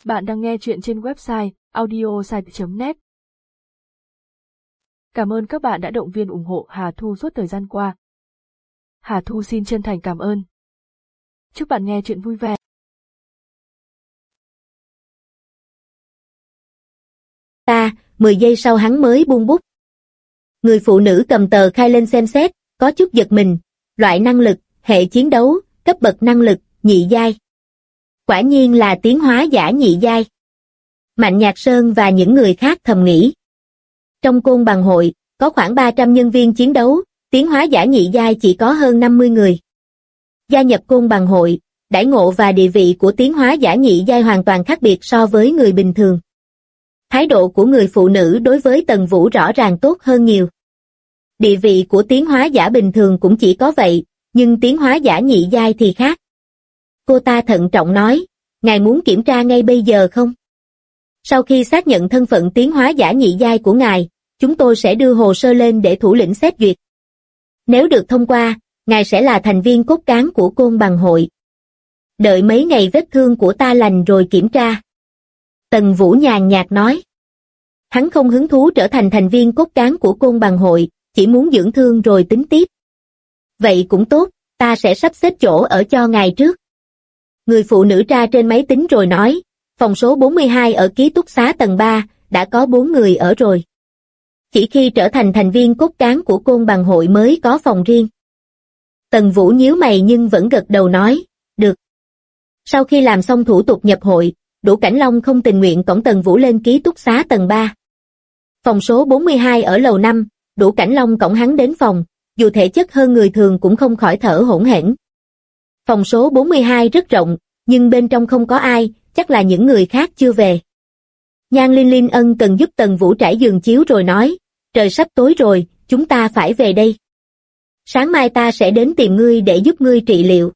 Bạn đang nghe chuyện trên website audiosite.net. Cảm ơn các bạn đã động viên ủng hộ Hà Thu suốt thời gian qua. Hà Thu xin chân thành cảm ơn. Chúc bạn nghe chuyện vui vẻ. 10 giây sau hắn mới buông bút. Người phụ nữ cầm tờ khai lên xem xét, có chút giật mình. Loại năng lực, hệ chiến đấu, cấp bậc năng lực, nhị giai. Quả nhiên là tiến hóa giả nhị giai. Mạnh Nhạc Sơn và những người khác thầm nghĩ. Trong Côn Bằng hội, có khoảng 300 nhân viên chiến đấu, tiến hóa giả nhị giai chỉ có hơn 50 người. Gia nhập Côn Bằng hội, đãi ngộ và địa vị của tiến hóa giả nhị giai hoàn toàn khác biệt so với người bình thường. Thái độ của người phụ nữ đối với Tần Vũ rõ ràng tốt hơn nhiều. Địa vị của tiến hóa giả bình thường cũng chỉ có vậy, nhưng tiến hóa giả nhị giai thì khác. Cô ta thận trọng nói, ngài muốn kiểm tra ngay bây giờ không? Sau khi xác nhận thân phận tiến hóa giả nhị giai của ngài, chúng tôi sẽ đưa hồ sơ lên để thủ lĩnh xét duyệt. Nếu được thông qua, ngài sẽ là thành viên cốt cán của Côn Bằng hội. Đợi mấy ngày vết thương của ta lành rồi kiểm tra. Tần Vũ nhàn nhạt nói. Hắn không hứng thú trở thành thành viên cốt cán của Côn Bằng hội, chỉ muốn dưỡng thương rồi tính tiếp. Vậy cũng tốt, ta sẽ sắp xếp chỗ ở cho ngài trước. Người phụ nữ tra trên máy tính rồi nói, phòng số 42 ở ký túc xá tầng 3, đã có 4 người ở rồi. Chỉ khi trở thành thành viên cốt cán của Côn Bằng hội mới có phòng riêng. Tần Vũ nhíu mày nhưng vẫn gật đầu nói, được. Sau khi làm xong thủ tục nhập hội, Đỗ Cảnh Long không tình nguyện cõng Tần Vũ lên ký túc xá tầng 3. Phòng số 42 ở lầu 5, Đỗ Cảnh Long cõng hắn đến phòng, dù thể chất hơn người thường cũng không khỏi thở hổn hển. Phòng số 42 rất rộng, nhưng bên trong không có ai, chắc là những người khác chưa về. Nhan Linh Linh ân cần giúp Tần Vũ trải giường chiếu rồi nói, trời sắp tối rồi, chúng ta phải về đây. Sáng mai ta sẽ đến tìm ngươi để giúp ngươi trị liệu.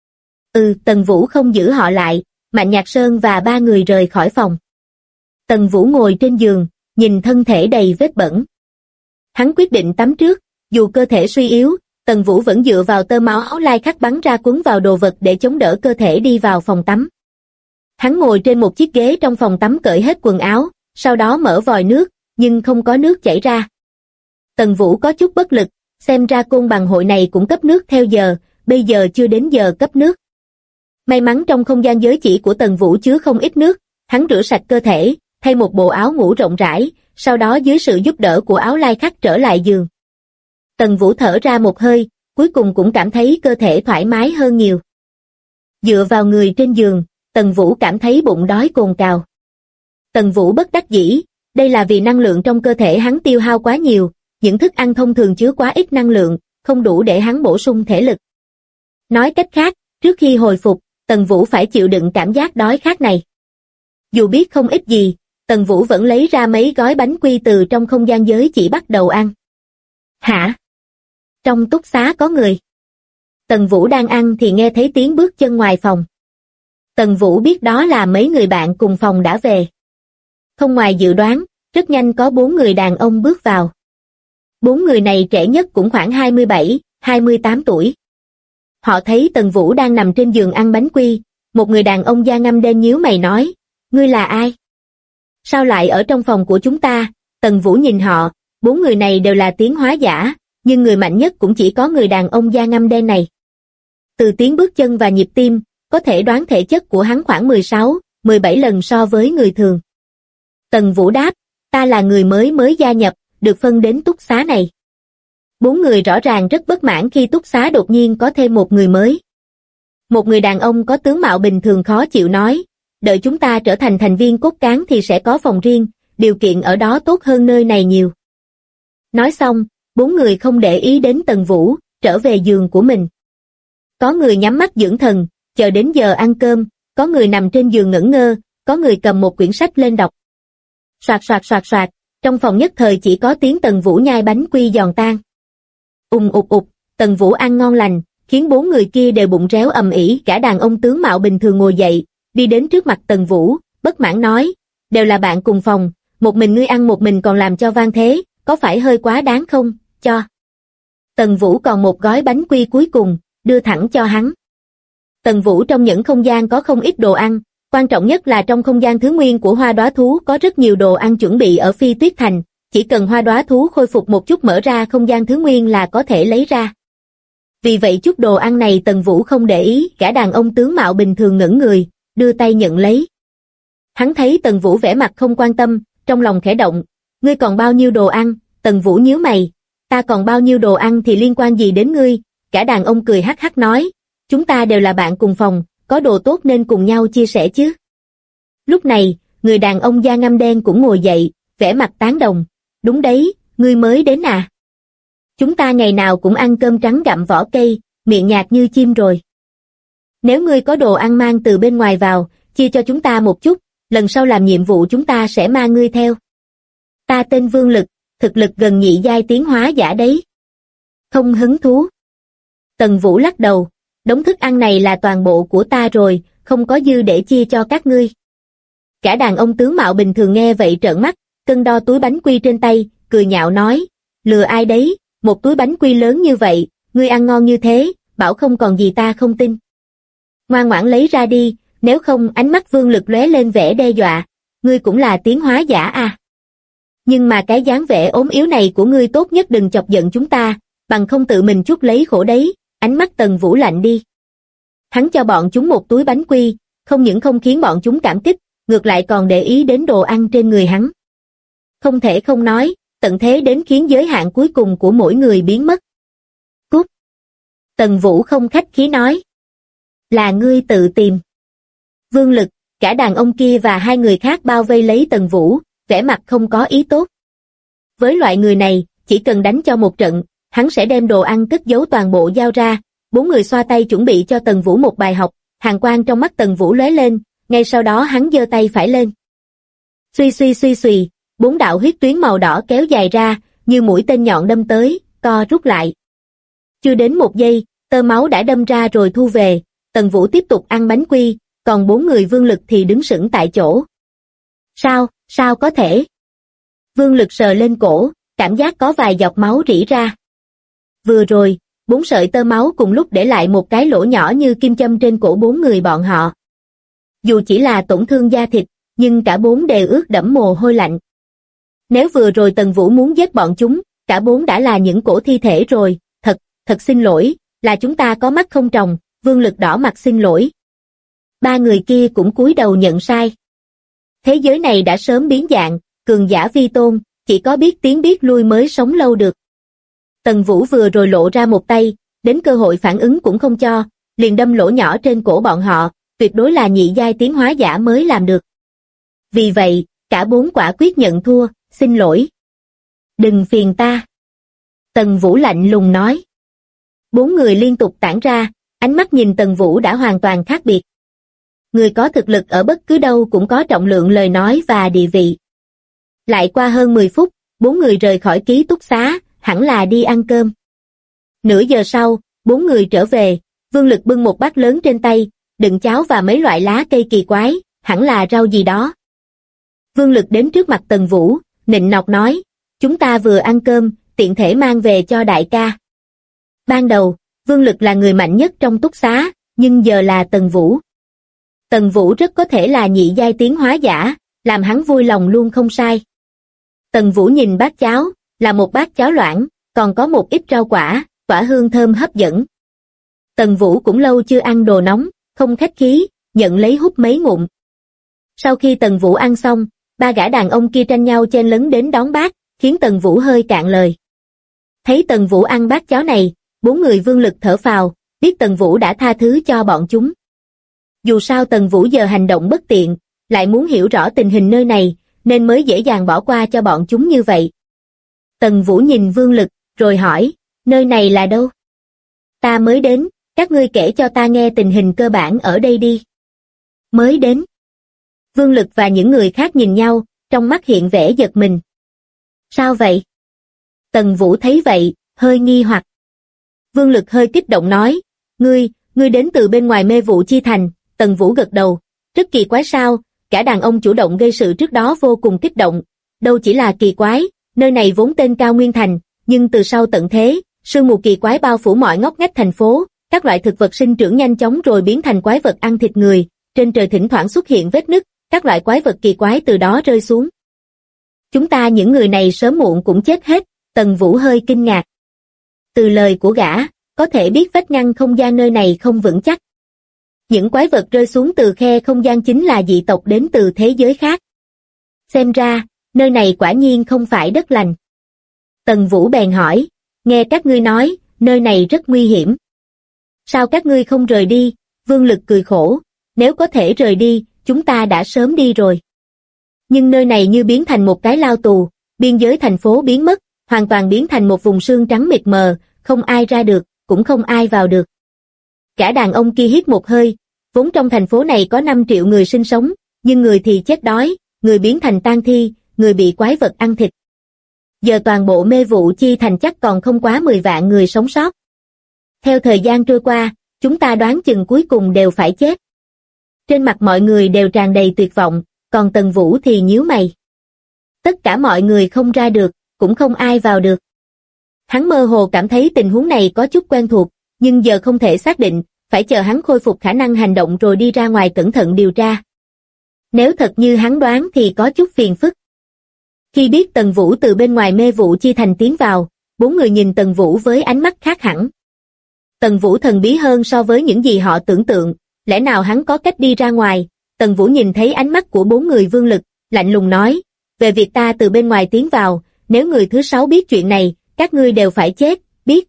Tần Vũ không giữ họ lại, Mạnh Nhạc Sơn và 3 người rời khỏi phòng. Tần Vũ ngồi trên giường, nhìn thân thể đầy vết bẩn. Hắn quyết định tắm trước, dù cơ thể suy yếu, Tần Vũ vẫn dựa vào tơ máu áo lai khắc bắn ra quấn vào đồ vật để chống đỡ cơ thể đi vào phòng tắm. Hắn ngồi trên một chiếc ghế trong phòng tắm cởi hết quần áo, sau đó mở vòi nước, nhưng không có nước chảy ra. Tần Vũ có chút bất lực, xem ra Côn Bằng hội này cũng cấp nước theo giờ, bây giờ chưa đến giờ cấp nước. May mắn trong không gian giới chỉ của Tần Vũ chứa không ít nước, hắn rửa sạch cơ thể, thay một bộ áo ngủ rộng rãi, sau đó dưới sự giúp đỡ của áo lai khắc trở lại giường. Tần Vũ thở ra một hơi, cuối cùng cũng cảm thấy cơ thể thoải mái hơn nhiều. Dựa vào người trên giường, Tần Vũ cảm thấy bụng đói cồn cào. Tần Vũ bất đắc dĩ, đây là vì năng lượng trong cơ thể hắn tiêu hao quá nhiều, những thức ăn thông thường chứa quá ít năng lượng, không đủ để hắn bổ sung thể lực. Nói cách khác, trước khi hồi phục, Tần Vũ phải chịu đựng cảm giác đói khát này. Dù biết không ít gì, Tần Vũ vẫn lấy ra mấy gói bánh quy từ trong không gian giới chỉ bắt đầu ăn. Hả? Trong túc xá có người. Tần Vũ đang ăn thì nghe thấy tiếng bước chân ngoài phòng. Tần Vũ biết đó là mấy người bạn cùng phòng đã về. Không ngoài dự đoán, rất nhanh có 4 người đàn ông bước vào. 4 người này trẻ nhất cũng khoảng 27, 28 tuổi. Họ thấy Tần Vũ đang nằm trên giường ăn bánh quy, một người đàn ông da ngăm đen nhíu mày nói, ngươi là ai? Sao lại ở trong phòng của chúng ta? Tần Vũ nhìn họ, 4 người này đều là tiến hóa giả, nhưng người mạnh nhất cũng chỉ có người đàn ông da ngăm đen này. Từ tiếng bước chân và nhịp tim, có thể đoán thể chất của hắn khoảng 16, 17 lần so với người thường. Tần Vũ đáp, ta là người mới gia nhập, được phân đến túc xá này. 4 người rõ ràng rất bất mãn khi túc xá đột nhiên có thêm một người mới. Một người đàn ông có tướng mạo bình thường khó chịu nói, đợi chúng ta trở thành thành viên cốt cán thì sẽ có phòng riêng, điều kiện ở đó tốt hơn nơi này nhiều. Nói xong, 4 người không để ý đến Tần Vũ, trở về giường của mình. Có người nhắm mắt dưỡng thần, chờ đến giờ ăn cơm, có người nằm trên giường ngẩn ngơ, có người cầm một quyển sách lên đọc. Soạt soạt soạt soạt, trong phòng nhất thời chỉ có tiếng Tần Vũ nhai bánh quy giòn tan. Ụp ụp, Tần Vũ ăn ngon lành, khiến 4 người kia đều bụng réo ầm ĩ. Cả đàn ông tướng mạo bình thường ngồi dậy, đi đến trước mặt Tần Vũ, bất mãn nói, đều là bạn cùng phòng, một mình ngươi ăn một mình còn làm cho vang thế, có phải hơi quá đáng không? Cho. Tần Vũ còn một gói bánh quy cuối cùng, đưa thẳng cho hắn. Tần Vũ trong những không gian có không ít đồ ăn, Quan trọng nhất là trong không gian thứ nguyên của hoa đóa thú có rất nhiều đồ ăn chuẩn bị ở Phi Tuyết Thành, chỉ cần hoa đóa thú khôi phục một chút mở ra không gian thứ nguyên là có thể lấy ra. Vì vậy chút đồ ăn này Tần Vũ không để ý, gã đàn ông tướng mạo bình thường ngẩn người, đưa tay nhận lấy. Hắn thấy Tần Vũ vẻ mặt không quan tâm, trong lòng khẽ động, ngươi còn bao nhiêu đồ ăn? Tần Vũ nhíu mày, ta còn bao nhiêu đồ ăn thì liên quan gì đến ngươi? Gã đàn ông cười hắc hắc nói, chúng ta đều là bạn cùng phòng, có đồ tốt nên cùng nhau chia sẻ chứ. Lúc này, người đàn ông da ngăm đen cũng ngồi dậy, vẻ mặt tán đồng, đúng đấy, ngươi mới đến à? Chúng ta ngày nào cũng ăn cơm trắng gặm vỏ cây, miệng nhạt như chim rồi. Nếu ngươi có đồ ăn mang từ bên ngoài vào, chia cho chúng ta một chút, lần sau làm nhiệm vụ chúng ta sẽ mang ngươi theo. Ta tên Vương Lực, thực lực gần nhị giai tiến hóa giả đấy. Không hứng thú. Tần Vũ lắc đầu, đống thức ăn này là toàn bộ của ta rồi, không có dư để chia cho các ngươi. Cả đàn ông tướng mạo bình thường nghe vậy trợn mắt, cân đo túi bánh quy trên tay, cười nhạo nói, lừa ai đấy, một túi bánh quy lớn như vậy, ngươi ăn ngon như thế, bảo không còn gì ta không tin. Ngoan ngoãn lấy ra đi, nếu không. Ánh mắt Vương Lực lóe lên vẻ đe dọa, ngươi cũng là tiến hóa giả à? Nhưng mà cái dáng vẻ ốm yếu này của ngươi tốt nhất đừng chọc giận chúng ta, bằng không tự mình chuốc lấy khổ đấy. Ánh mắt Tần Vũ lạnh đi. Hắn cho bọn chúng một túi bánh quy, không những không khiến bọn chúng cảm kích, ngược lại còn để ý đến đồ ăn trên người hắn. Không thể không nói, tận thế đến khiến giới hạn cuối cùng của mỗi người biến mất. Cút. Tần Vũ không khách khí nói. Là ngươi tự tìm. Vương Lực, cả đàn ông kia và hai người khác bao vây lấy Tần Vũ, vẻ mặt không có ý tốt. Với loại người này, chỉ cần đánh cho một trận, hắn sẽ đem đồ ăn cất giấu toàn bộ giao ra. Bốn người xoa tay chuẩn bị cho Tần Vũ một bài học, hàn quang trong mắt Tần Vũ lóe lên, ngay sau đó hắn giơ tay phải lên. Suy suy suy suy, bốn đạo huyết tuyến màu đỏ kéo dài ra, như mũi tên nhọn đâm tới, co rút lại. Chưa đến một giây, tơ máu đã đâm ra rồi thu về, Tần Vũ tiếp tục ăn bánh quy, còn bốn người Vương Lực thì đứng sững tại chỗ. Sao có thể? Vương Lực sờ lên cổ, cảm giác có vài giọt máu rỉ ra. Vừa rồi, 4 sợi tơ máu cùng lúc để lại một cái lỗ nhỏ như kim châm trên cổ bốn người bọn họ. Dù chỉ là tổn thương da thịt, nhưng cả bốn đều ướt đẫm mồ hôi lạnh. Nếu vừa rồi Tần Vũ muốn giết bọn chúng, cả bốn đã là những cổ thi thể rồi, thật xin lỗi, là chúng ta có mắt không tròng. Vương Lực đỏ mặt xin lỗi. Ba người kia cũng cúi đầu nhận sai. Thế giới này đã sớm biến dạng, cường giả vi tôn, chỉ có biết tiến biết lui mới sống lâu được. Tần Vũ vừa rồi lộ ra một tay, đến cơ hội phản ứng cũng không cho, liền đâm lỗ nhỏ trên cổ bọn họ, tuyệt đối là nhị giai tiến hóa giả mới làm được. Vì vậy, cả bốn quả quyết nhận thua, xin lỗi. Đừng phiền ta. Tần Vũ lạnh lùng nói. Bốn người liên tục tản ra, ánh mắt nhìn Tần Vũ đã hoàn toàn khác biệt. Người có thực lực ở bất cứ đâu cũng có trọng lượng lời nói và địa vị. Lại qua hơn 10 phút, bốn người rời khỏi ký túc xá, hẳn là đi ăn cơm. Nửa giờ sau, bốn người trở về, Vương Lực bưng một bát lớn trên tay, đựng cháo và mấy loại lá cây kỳ quái, hẳn là rau gì đó. Vương Lực đến trước mặt Tần Vũ, nịnh nọt nói, chúng ta vừa ăn cơm, tiện thể mang về cho đại ca. Ban đầu, Vương Lực là người mạnh nhất trong túc xá, nhưng giờ là Tần Vũ. Tần Vũ rất có thể là nhị giai tiến hóa giả, làm hắn vui lòng luôn không sai. Tần Vũ nhìn bát cháo, là một bát cháo loãng, còn có một ít rau quả, tỏa hương thơm hấp dẫn. Tần Vũ cũng lâu chưa ăn đồ nóng, không khách khí, nhận lấy hút mấy ngụm. Sau khi Tần Vũ ăn xong, ba gã đàn ông kia tranh nhau chen lấn đến đón bát, khiến Tần Vũ hơi cạn lời. Thấy Tần Vũ ăn bát cháo này, bốn người Vương Lực thở phào, biết Tần Vũ đã tha thứ cho bọn chúng. Dù sao Tần Vũ giờ hành động bất tiện, lại muốn hiểu rõ tình hình nơi này, nên mới dễ dàng bỏ qua cho bọn chúng như vậy. Tần Vũ nhìn Vương Lực, rồi hỏi, nơi này là đâu? Ta mới đến, các ngươi kể cho ta nghe tình hình cơ bản ở đây đi. Mới đến. Vương Lực và những người khác nhìn nhau, trong mắt hiện vẻ giật mình. Sao vậy? Tần Vũ thấy vậy, hơi nghi hoặc. Vương Lực hơi kích động nói, ngươi đến từ bên ngoài Mê Vụ Chi Thành. Tần Vũ gật đầu, rất kỳ quái sao, cả đàn ông chủ động gây sự trước đó vô cùng kích động, đâu chỉ là kỳ quái, nơi này vốn tên Cao Nguyên Thành, nhưng từ sau tận thế, sương mù kỳ quái bao phủ mọi ngóc ngách thành phố, các loại thực vật sinh trưởng nhanh chóng rồi biến thành quái vật ăn thịt người, trên trời thỉnh thoảng xuất hiện vết nứt, các loại quái vật kỳ quái từ đó rơi xuống. Chúng ta những người này sớm muộn cũng chết hết, Tần Vũ hơi kinh ngạc. Từ lời của gã, có thể biết vách ngăn không gian nơi này không vững chắc. Những quái vật rơi xuống từ khe không gian chính là dị tộc đến từ thế giới khác. Xem ra, nơi này quả nhiên không phải đất lành. Tần Vũ bèn hỏi, nghe các ngươi nói, nơi này rất nguy hiểm. Sao các ngươi không rời đi? Vương Lực cười khổ, nếu có thể rời đi, chúng ta đã sớm đi rồi. Nhưng nơi này như biến thành một cái lao tù, biên giới thành phố biến mất, hoàn toàn biến thành một vùng sương trắng mịt mờ, không ai ra được, cũng không ai vào được. Cả đàn ông kia hít một hơi, vốn trong thành phố này có 5 triệu người sinh sống, nhưng người thì chết đói, người biến thành tang thi, người bị quái vật ăn thịt. Giờ toàn bộ Mê Vụ Chi thành chắc còn không quá 10 vạn người sống sót. Theo thời gian trôi qua, chúng ta đoán chừng cuối cùng đều phải chết. Trên mặt mọi người đều tràn đầy tuyệt vọng, còn Tần Vũ thì nhíu mày. Tất cả mọi người không ra được, cũng không ai vào được. Hắn mơ hồ cảm thấy tình huống này có chút quen thuộc, nhưng giờ không thể xác định, phải chờ hắn khôi phục khả năng hành động rồi đi ra ngoài cẩn thận điều tra. Nếu thật như hắn đoán thì có chút phiền phức. Khi biết Tần Vũ từ bên ngoài Mê Vụ Chi thành tiến vào, 4 người nhìn Tần Vũ với ánh mắt khác hẳn. Tần Vũ thần bí hơn so với những gì họ tưởng tượng, lẽ nào hắn có cách đi ra ngoài? Tần Vũ nhìn thấy ánh mắt của 4 người Vương Lực, lạnh lùng nói, về việc ta từ bên ngoài tiến vào, nếu người thứ 6 biết chuyện này, các ngươi đều phải chết, biết.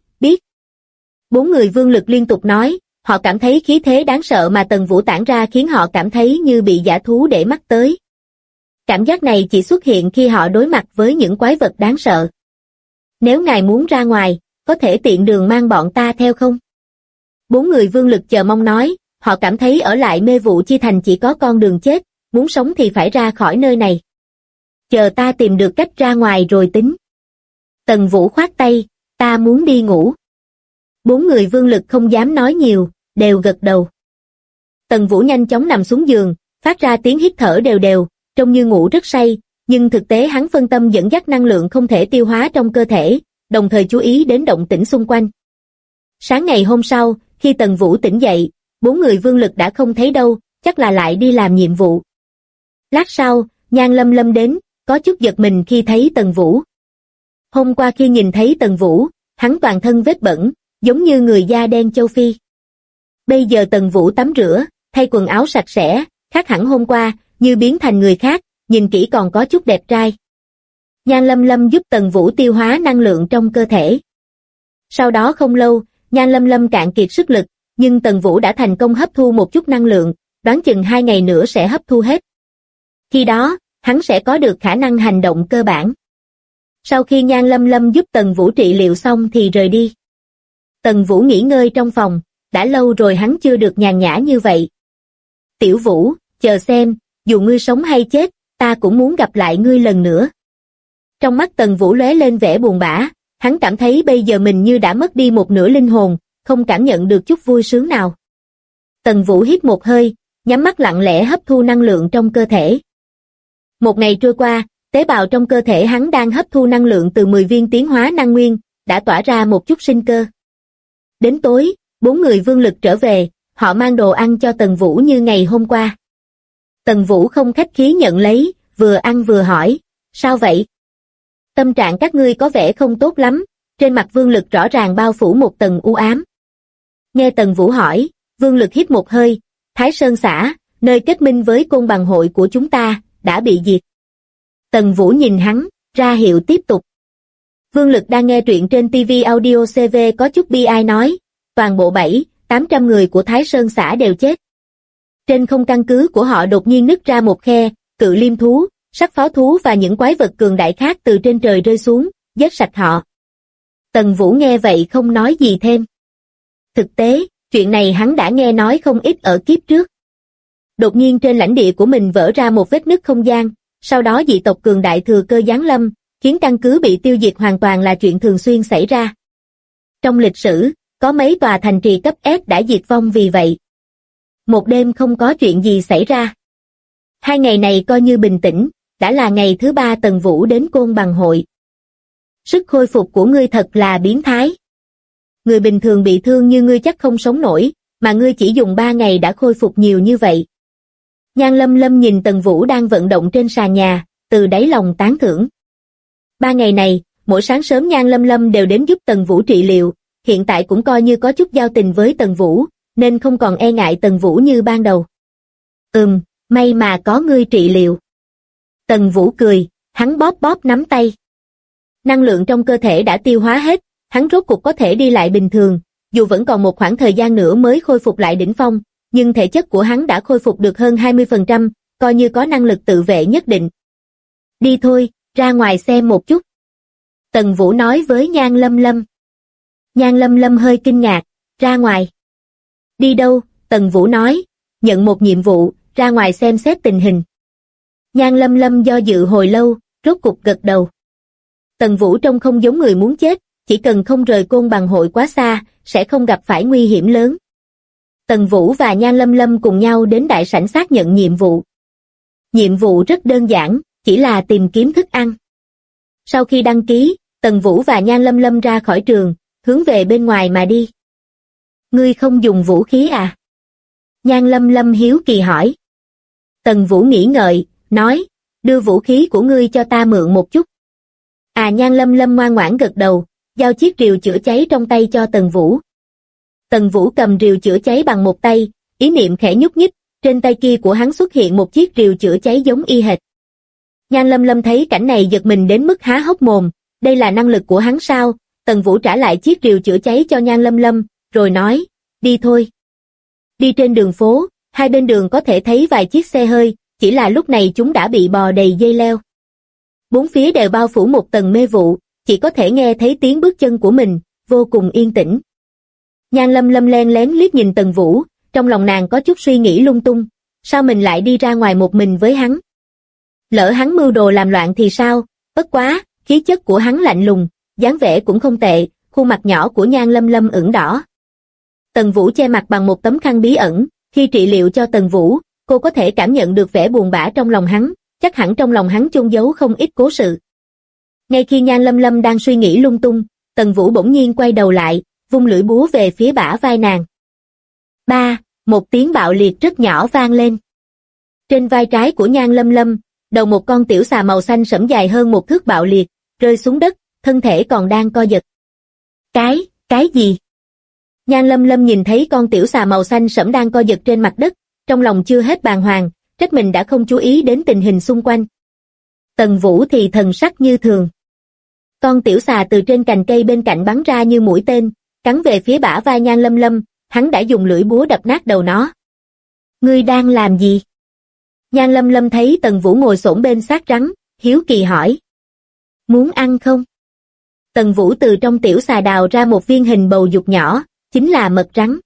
4 người Vương Lực liên tục nói, họ cảm thấy khí thế đáng sợ mà Tần Vũ tản ra khiến họ cảm thấy như bị dã thú để mắt tới. Cảm giác này chỉ xuất hiện khi họ đối mặt với những quái vật đáng sợ. Nếu ngài muốn ra ngoài, có thể tiện đường mang bọn ta theo không? 4 người Vương Lực chờ mong nói, họ cảm thấy ở lại Mê Vụ Chi thành chỉ có con đường chết, muốn sống thì phải ra khỏi nơi này. Chờ ta tìm được cách ra ngoài rồi tính. Tần Vũ khoát tay, ta muốn đi ngủ. 4 người Vương Lực không dám nói nhiều, đều gật đầu. Tần Vũ nhanh chóng nằm xuống giường, phát ra tiếng hít thở đều đều, trông như ngủ rất say, nhưng thực tế hắn phân tâm dẫn dắt năng lượng không thể tiêu hóa trong cơ thể, đồng thời chú ý đến động tĩnh xung quanh. Sáng ngày hôm sau, khi Tần Vũ tỉnh dậy, 4 người Vương Lực đã không thấy đâu, chắc là lại đi làm nhiệm vụ. Lát sau, Nhan Lâm Lâm đến, có chút giật mình khi thấy Tần Vũ. Hôm qua khi nhìn thấy Tần Vũ, hắn toàn thân vết bẩn, giống như người da đen châu Phi. Bây giờ Tần Vũ tắm rửa, thay quần áo sạch sẽ, khác hẳn hôm qua, như biến thành người khác, nhìn kỹ còn có chút đẹp trai. Nhan Lâm Lâm giúp Tần Vũ tiêu hóa năng lượng trong cơ thể. Sau đó không lâu, Nhan Lâm Lâm cạn kiệt sức lực, nhưng Tần Vũ đã thành công hấp thu một chút năng lượng, đoán chừng 2 ngày nữa sẽ hấp thu hết. Khi đó, hắn sẽ có được khả năng hành động cơ bản. Sau khi Nhan Lâm Lâm giúp Tần Vũ trị liệu xong thì rời đi. Tần Vũ nghỉ ngơi trong phòng, đã lâu rồi hắn chưa được nhàn nhã như vậy. Tiểu Vũ, chờ xem, dù ngươi sống hay chết, ta cũng muốn gặp lại ngươi lần nữa. Trong mắt Tần Vũ lóe lên vẻ buồn bã, hắn cảm thấy bây giờ mình như đã mất đi một nửa linh hồn, không cảm nhận được chút vui sướng nào. Tần Vũ hít một hơi, nhắm mắt lặng lẽ hấp thu năng lượng trong cơ thể. Một ngày trôi qua, tế bào trong cơ thể hắn đang hấp thu năng lượng từ 10 viên tiến hóa năng nguyên, đã tỏa ra một chút sinh cơ. Đến tối, 4 người Vương Lực trở về, họ mang đồ ăn cho Tần Vũ như ngày hôm qua. Tần Vũ không khách khí nhận lấy, vừa ăn vừa hỏi, sao vậy? Tâm trạng các ngươi có vẻ không tốt lắm, trên mặt Vương Lực rõ ràng bao phủ một tầng u ám. Nghe Tần Vũ hỏi, Vương Lực hít một hơi, Thái Sơn xã, nơi kết minh với côn bằng hội của chúng ta, đã bị diệt. Tần Vũ nhìn hắn, ra hiệu tiếp tục. Vương Lực đang nghe truyện trên TV Audio CV có chút bi ai nói, toàn bộ 700-800 người của Thái Sơn xã đều chết. Trên không căn cứ của họ đột nhiên nứt ra một khe, cự liêm thú, sắc pháo thú và những quái vật cường đại khác từ trên trời rơi xuống, giết sạch họ. Tần Vũ nghe vậy không nói gì thêm. Thực tế, chuyện này hắn đã nghe nói không ít ở kiếp trước. Đột nhiên trên lãnh địa của mình vỡ ra một vết nứt không gian, sau đó dị tộc cường đại thừa cơ giáng lâm, khiến căn cứ bị tiêu diệt hoàn toàn là chuyện thường xuyên xảy ra. Trong lịch sử, có mấy tòa thành trì cấp S đã diệt vong vì vậy. Một đêm không có chuyện gì xảy ra. 2 ngày này coi như bình tĩnh, đã là ngày thứ 3 Tần Vũ đến côn bằng hội. Sức khôi phục của ngươi thật là biến thái. Người bình thường bị thương như ngươi chắc không sống nổi, mà ngươi chỉ dùng 3 ngày đã khôi phục nhiều như vậy. Nhan Lâm Lâm nhìn Tần Vũ đang vận động trên sàn nhà, từ đáy lòng tán thưởng. 3 ngày này, mỗi sáng sớm Nhan Lâm Lâm đều đến giúp Tần Vũ trị liệu, hiện tại cũng coi như có chút giao tình với Tần Vũ, nên không còn e ngại Tần Vũ như ban đầu. May mà có ngươi trị liệu. Tần Vũ cười, hắn bóp bóp nắm tay. Năng lượng trong cơ thể đã tiêu hóa hết, hắn rốt cuộc có thể đi lại bình thường, dù vẫn còn một khoảng thời gian nữa mới khôi phục lại đỉnh phong, nhưng thể chất của hắn đã khôi phục được hơn 20%, coi như có năng lực tự vệ nhất định. Đi thôi, ra ngoài xem một chút. Tần Vũ nói với Nhan Lâm Lâm. Nhan Lâm Lâm hơi kinh ngạc, ra ngoài. Đi đâu? Tần Vũ nói, nhận một nhiệm vụ, ra ngoài xem xét tình hình. Nhan Lâm Lâm do dự hồi lâu, rốt cục gật đầu. Tần Vũ trông không giống người muốn chết, chỉ cần không rời Côn Bằng hội quá xa, sẽ không gặp phải nguy hiểm lớn. Tần Vũ và Nhan Lâm Lâm cùng nhau đến đại sảnh xác nhận nhiệm vụ. Nhiệm vụ rất đơn giản, chỉ là tìm kiếm thức ăn. Sau khi đăng ký, Tần Vũ và Nhan Lâm Lâm ra khỏi trường, hướng về bên ngoài mà đi. Ngươi không dùng vũ khí à? Nhan Lâm Lâm hiếu kỳ hỏi. Tần Vũ nghĩ ngợi, nói, đưa vũ khí của ngươi cho ta mượn một chút. Nhan Lâm Lâm ngoan ngoãn gật đầu, giao chiếc rìu chữa cháy trong tay cho Tần Vũ. Tần Vũ cầm rìu chữa cháy bằng một tay, ý niệm khẽ nhúc nhích, trên tay kia của hắn xuất hiện một chiếc rìu chữa cháy giống y hệt. Nhan Lâm Lâm thấy cảnh này giật mình đến mức há hốc mồm, đây là năng lực của hắn sao? Tần Vũ trả lại chiếc rìu chữa cháy cho Nhan Lâm Lâm, rồi nói, đi thôi. Đi trên đường phố, hai bên đường có thể thấy vài chiếc xe hơi, chỉ là lúc này chúng đã bị bò đầy dây leo. Bốn phía đều bao phủ một tầng mê vụ, chỉ có thể nghe thấy tiếng bước chân của mình, vô cùng yên tĩnh. Nhan Lâm Lâm len lén liếc nhìn Tần Vũ, trong lòng nàng có chút suy nghĩ lung tung, sao mình lại đi ra ngoài một mình với hắn? Lỡ hắn mưu đồ làm loạn thì sao? Bất quá, khí chất của hắn lạnh lùng, dáng vẻ cũng không tệ, khuôn mặt nhỏ của Nhan Lâm Lâm ửng đỏ. Tần Vũ che mặt bằng một tấm khăn bí ẩn, khi trị liệu cho Tần Vũ, cô có thể cảm nhận được vẻ buồn bã trong lòng hắn, chắc hẳn trong lòng hắn chôn giấu không ít cố sự. Ngay khi Nhan Lâm Lâm đang suy nghĩ lung tung, Tần Vũ bỗng nhiên quay đầu lại, vung lưỡi búa về phía bả vai nàng. Một tiếng bạo liệt rất nhỏ vang lên. Trên vai trái của Nhan Lâm Lâm, đầu một con tiểu xà màu xanh sẫm dài hơn một thước bạo liệt, rơi xuống đất, thân thể còn đang co giật. Cái gì? Nhan Lâm Lâm nhìn thấy con tiểu xà màu xanh sẫm đang co giật trên mặt đất, trong lòng chưa hết bàng hoàng, trách mình đã không chú ý đến tình hình xung quanh. Tần Vũ thì thần sắc như thường. Con tiểu xà từ trên cành cây bên cạnh bắn ra như mũi tên, cắn về phía bả vai Nhan Lâm Lâm, hắn đã dùng lưỡi búa đập nát đầu nó. Ngươi đang làm gì? Nhan Lâm Lâm thấy Tần Vũ ngồi xổm bên xác rắn, hiếu kỳ hỏi. Muốn ăn không? Tần Vũ từ trong tiểu xà đào ra một viên hình bầu dục nhỏ, chính là mật rắn.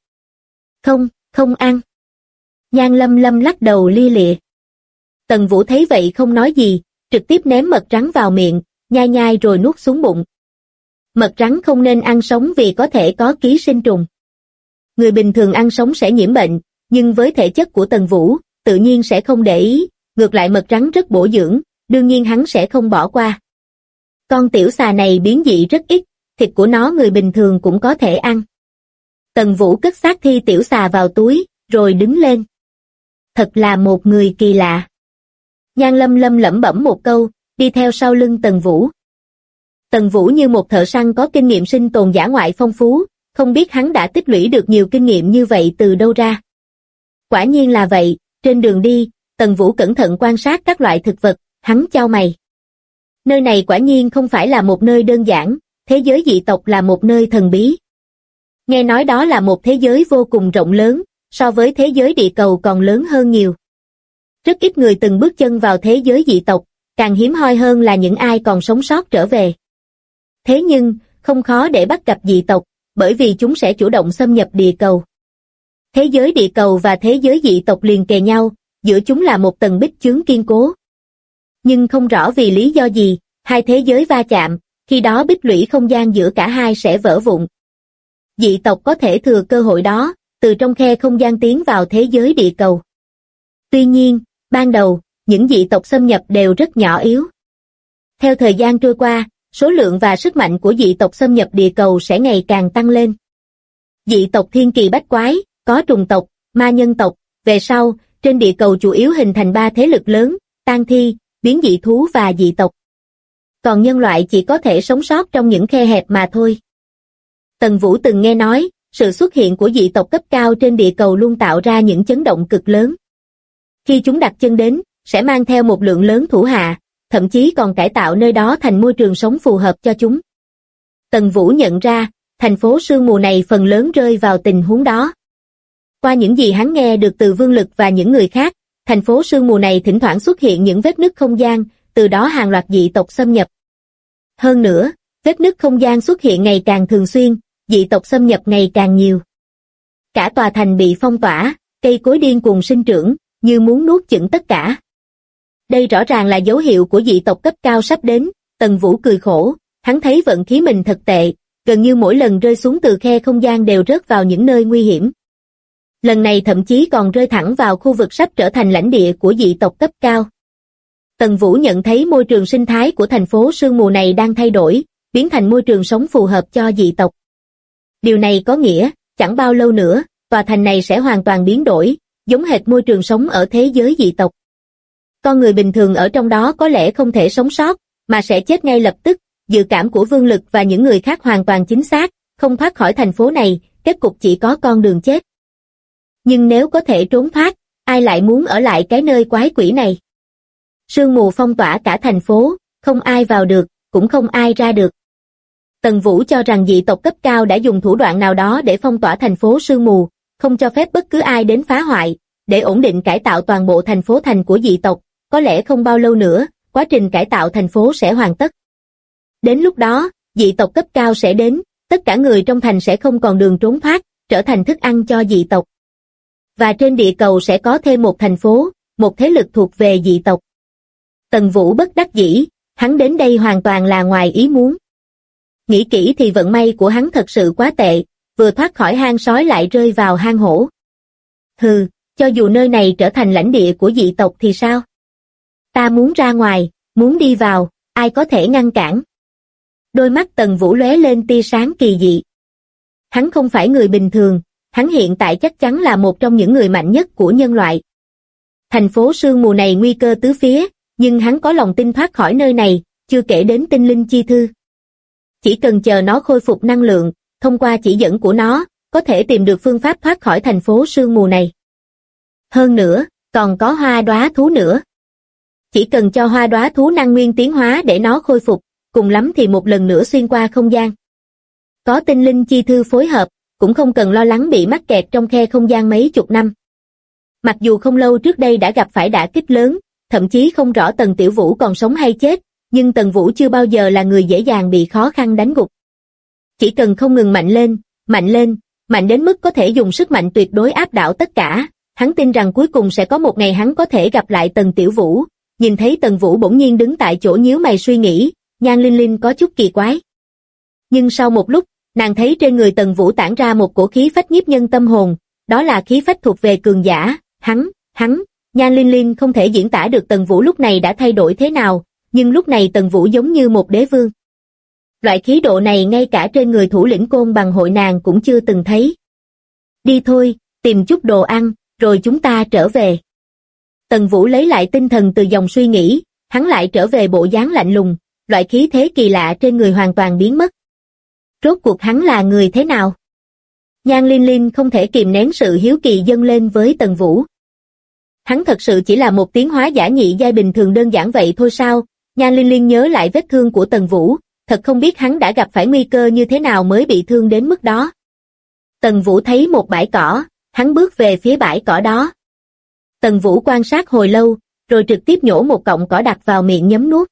Không ăn. Nhan Lâm Lâm lắc đầu lia lịa. Tần Vũ thấy vậy không nói gì, trực tiếp ném mật rắn vào miệng, nhai nhai rồi nuốt xuống bụng. Mật rắn không nên ăn sống vì có thể có ký sinh trùng. Người bình thường ăn sống sẽ nhiễm bệnh, nhưng với thể chất của Tần Vũ, tự nhiên sẽ không để ý, ngược lại mật rắn rất bổ dưỡng, đương nhiên hắn sẽ không bỏ qua. Con tiểu xà này biến dị rất ít, thịt của nó người bình thường cũng có thể ăn. Tần Vũ cất xác thi tiểu xà vào túi, rồi đứng lên. Thật là một người kỳ lạ. Nhan Lâm Lâm lẩm bẩm một câu, đi theo sau lưng Tần Vũ. Tần Vũ như một thợ săn có kinh nghiệm sinh tồn dã ngoại phong phú, không biết hắn đã tích lũy được nhiều kinh nghiệm như vậy từ đâu ra. Quả nhiên là vậy, trên đường đi, Tần Vũ cẩn thận quan sát các loại thực vật, hắn chau mày. Nơi này quả nhiên không phải là một nơi đơn giản, thế giới dị tộc là một nơi thần bí. Nghe nói đó là một thế giới vô cùng rộng lớn, so với thế giới địa cầu còn lớn hơn nhiều. Rất ít người từng bước chân vào thế giới dị tộc, càng hiếm hoi hơn là những ai còn sống sót trở về. Thế nhưng, không khó để bắt gặp dị tộc, bởi vì chúng sẽ chủ động xâm nhập địa cầu. Thế giới địa cầu và thế giới dị tộc liền kề nhau, giữa chúng là một tầng bích chướng kiên cố. Nhưng không rõ vì lý do gì, hai thế giới va chạm, khi đó bích lũy không gian giữa cả hai sẽ vỡ vụn. Dị tộc có thể thừa cơ hội đó, từ trong khe không gian tiến vào thế giới địa cầu. Tuy nhiên, ban đầu, những dị tộc xâm nhập đều rất nhỏ yếu. Theo thời gian trôi qua, số lượng và sức mạnh của dị tộc xâm nhập địa cầu sẽ ngày càng tăng lên. Dị tộc thiên kỳ bách quái, có trùng tộc, ma nhân tộc, về sau, trên địa cầu chủ yếu hình thành 3 thế lực lớn, tang thi, biến dị thú và dị tộc. Còn nhân loại chỉ có thể sống sót trong những khe hẹp mà thôi. Tần Vũ từng nghe nói, sự xuất hiện của dị tộc cấp cao trên địa cầu luôn tạo ra những chấn động cực lớn. Khi chúng đặt chân đến, sẽ mang theo một lượng lớn thủ hạ, thậm chí còn cải tạo nơi đó thành môi trường sống phù hợp cho chúng. Tần Vũ nhận ra, thành phố sương mù này phần lớn rơi vào tình huống đó. Qua những gì hắn nghe được từ Vương Lực và những người khác, thành phố sương mù này thỉnh thoảng xuất hiện những vết nứt không gian, từ đó hàng loạt dị tộc xâm nhập. Hơn nữa, vết nứt không gian xuất hiện ngày càng thường xuyên, dị tộc xâm nhập ngày càng nhiều. Cả tòa thành bị phong tỏa, cây cối điên cuồng sinh trưởng, như muốn nuốt chửng tất cả. Đây rõ ràng là dấu hiệu của dị tộc cấp cao sắp đến. Tần Vũ cười khổ, hắn thấy vận khí mình thật tệ, gần như mỗi lần rơi xuống từ khe không gian đều rớt vào những nơi nguy hiểm. Lần này thậm chí còn rơi thẳng vào khu vực sắp trở thành lãnh địa của dị tộc cấp cao. Tần Vũ nhận thấy môi trường sinh thái của thành phố sương mù này đang thay đổi, biến thành môi trường sống phù hợp cho dị tộc. Điều này có nghĩa, chẳng bao lâu nữa, tòa thành này sẽ hoàn toàn biến đổi, giống hệt môi trường sống ở thế giới dị tộc. Con người bình thường ở trong đó có lẽ không thể sống sót, mà sẽ chết ngay lập tức. Dự cảm của Vương Lực và những người khác hoàn toàn chính xác, không thoát khỏi thành phố này, kết cục chỉ có con đường chết. Nhưng nếu có thể trốn thoát, ai lại muốn ở lại cái nơi quái quỷ này? Sương mù phong tỏa cả thành phố, không ai vào được, cũng không ai ra được. Tần Vũ cho rằng dị tộc cấp cao đã dùng thủ đoạn nào đó để phong tỏa thành phố sương mù, không cho phép bất cứ ai đến phá hoại, để ổn định cải tạo toàn bộ thành phố thành của dị tộc. Có lẽ không bao lâu nữa, quá trình cải tạo thành phố sẽ hoàn tất. Đến lúc đó, dị tộc cấp cao sẽ đến, tất cả người trong thành sẽ không còn đường trốn thoát, trở thành thức ăn cho dị tộc. Và trên địa cầu sẽ có thêm một thành phố, một thế lực thuộc về dị tộc. Tần Vũ bất đắc dĩ, hắn đến đây hoàn toàn là ngoài ý muốn. Nghĩ kỹ thì vận may của hắn thật sự quá tệ, vừa thoát khỏi hang sói lại rơi vào hang hổ. Hừ, cho dù nơi này trở thành lãnh địa của dị tộc thì sao? Ta muốn ra ngoài, muốn đi vào, ai có thể ngăn cản? Đôi mắt Tần Vũ lóe lên tia sáng kỳ dị. Hắn không phải người bình thường, hắn hiện tại chắc chắn là một trong những người mạnh nhất của nhân loại. Thành phố sương mù này nguy cơ tứ phía, nhưng hắn có lòng tin thoát khỏi nơi này, chưa kể đến tinh linh chi thư. Chỉ cần chờ nó khôi phục năng lượng, thông qua chỉ dẫn của nó, có thể tìm được phương pháp thoát khỏi thành phố sương mù này. Hơn nữa, còn có hoa đóa thú nữa. Chỉ cần cho hoa đóa thú năng nguyên tiến hóa để nó khôi phục, cùng lắm thì một lần nữa xuyên qua không gian. Có tinh linh chi thư phối hợp, cũng không cần lo lắng bị mắc kẹt trong khe không gian mấy chục năm. Mặc dù không lâu trước đây đã gặp phải đả kích lớn, thậm chí không rõ Tần Tiểu Vũ còn sống hay chết, nhưng Tần Vũ chưa bao giờ là người dễ dàng bị khó khăn đánh gục. Chỉ cần không ngừng mạnh lên, mạnh đến mức có thể dùng sức mạnh tuyệt đối áp đảo tất cả, hắn tin rằng cuối cùng sẽ có một ngày hắn có thể gặp lại Tần Tiểu Vũ. Nhìn thấy Tần Vũ bỗng nhiên đứng tại chỗ nhíu mày suy nghĩ, Nhan Linh Linh có chút kỳ quái. Nhưng sau một lúc, nàng thấy trên người Tần Vũ tản ra một cổ khí phách nhiếp nhân tâm hồn, đó là khí phách thuộc về cường giả. Nhan Linh Linh không thể diễn tả được Tần Vũ lúc này đã thay đổi thế nào, nhưng lúc này Tần Vũ giống như một đế vương. Loại khí độ này ngay cả trên người thủ lĩnh Côn Bằng hội nàng cũng chưa từng thấy. Đi thôi, tìm chút đồ ăn, rồi chúng ta trở về. Tần Vũ lấy lại tinh thần từ dòng suy nghĩ, hắn lại trở về bộ dáng lạnh lùng, loại khí thế kỳ lạ trên người hoàn toàn biến mất. Rốt cuộc hắn là người thế nào? Nhan Linh Linh không thể kìm nén sự hiếu kỳ dâng lên với Tần Vũ. Hắn thật sự chỉ là một tiến hóa giả nhị giai bình thường đơn giản vậy thôi sao? Nhan Linh Linh nhớ lại vết thương của Tần Vũ, thật không biết hắn đã gặp phải nguy cơ như thế nào mới bị thương đến mức đó. Tần Vũ thấy một bãi cỏ, hắn bước về phía bãi cỏ đó. Tần Vũ quan sát hồi lâu, rồi trực tiếp nhổ một cọng cỏ đặt vào miệng nhấm nuốt.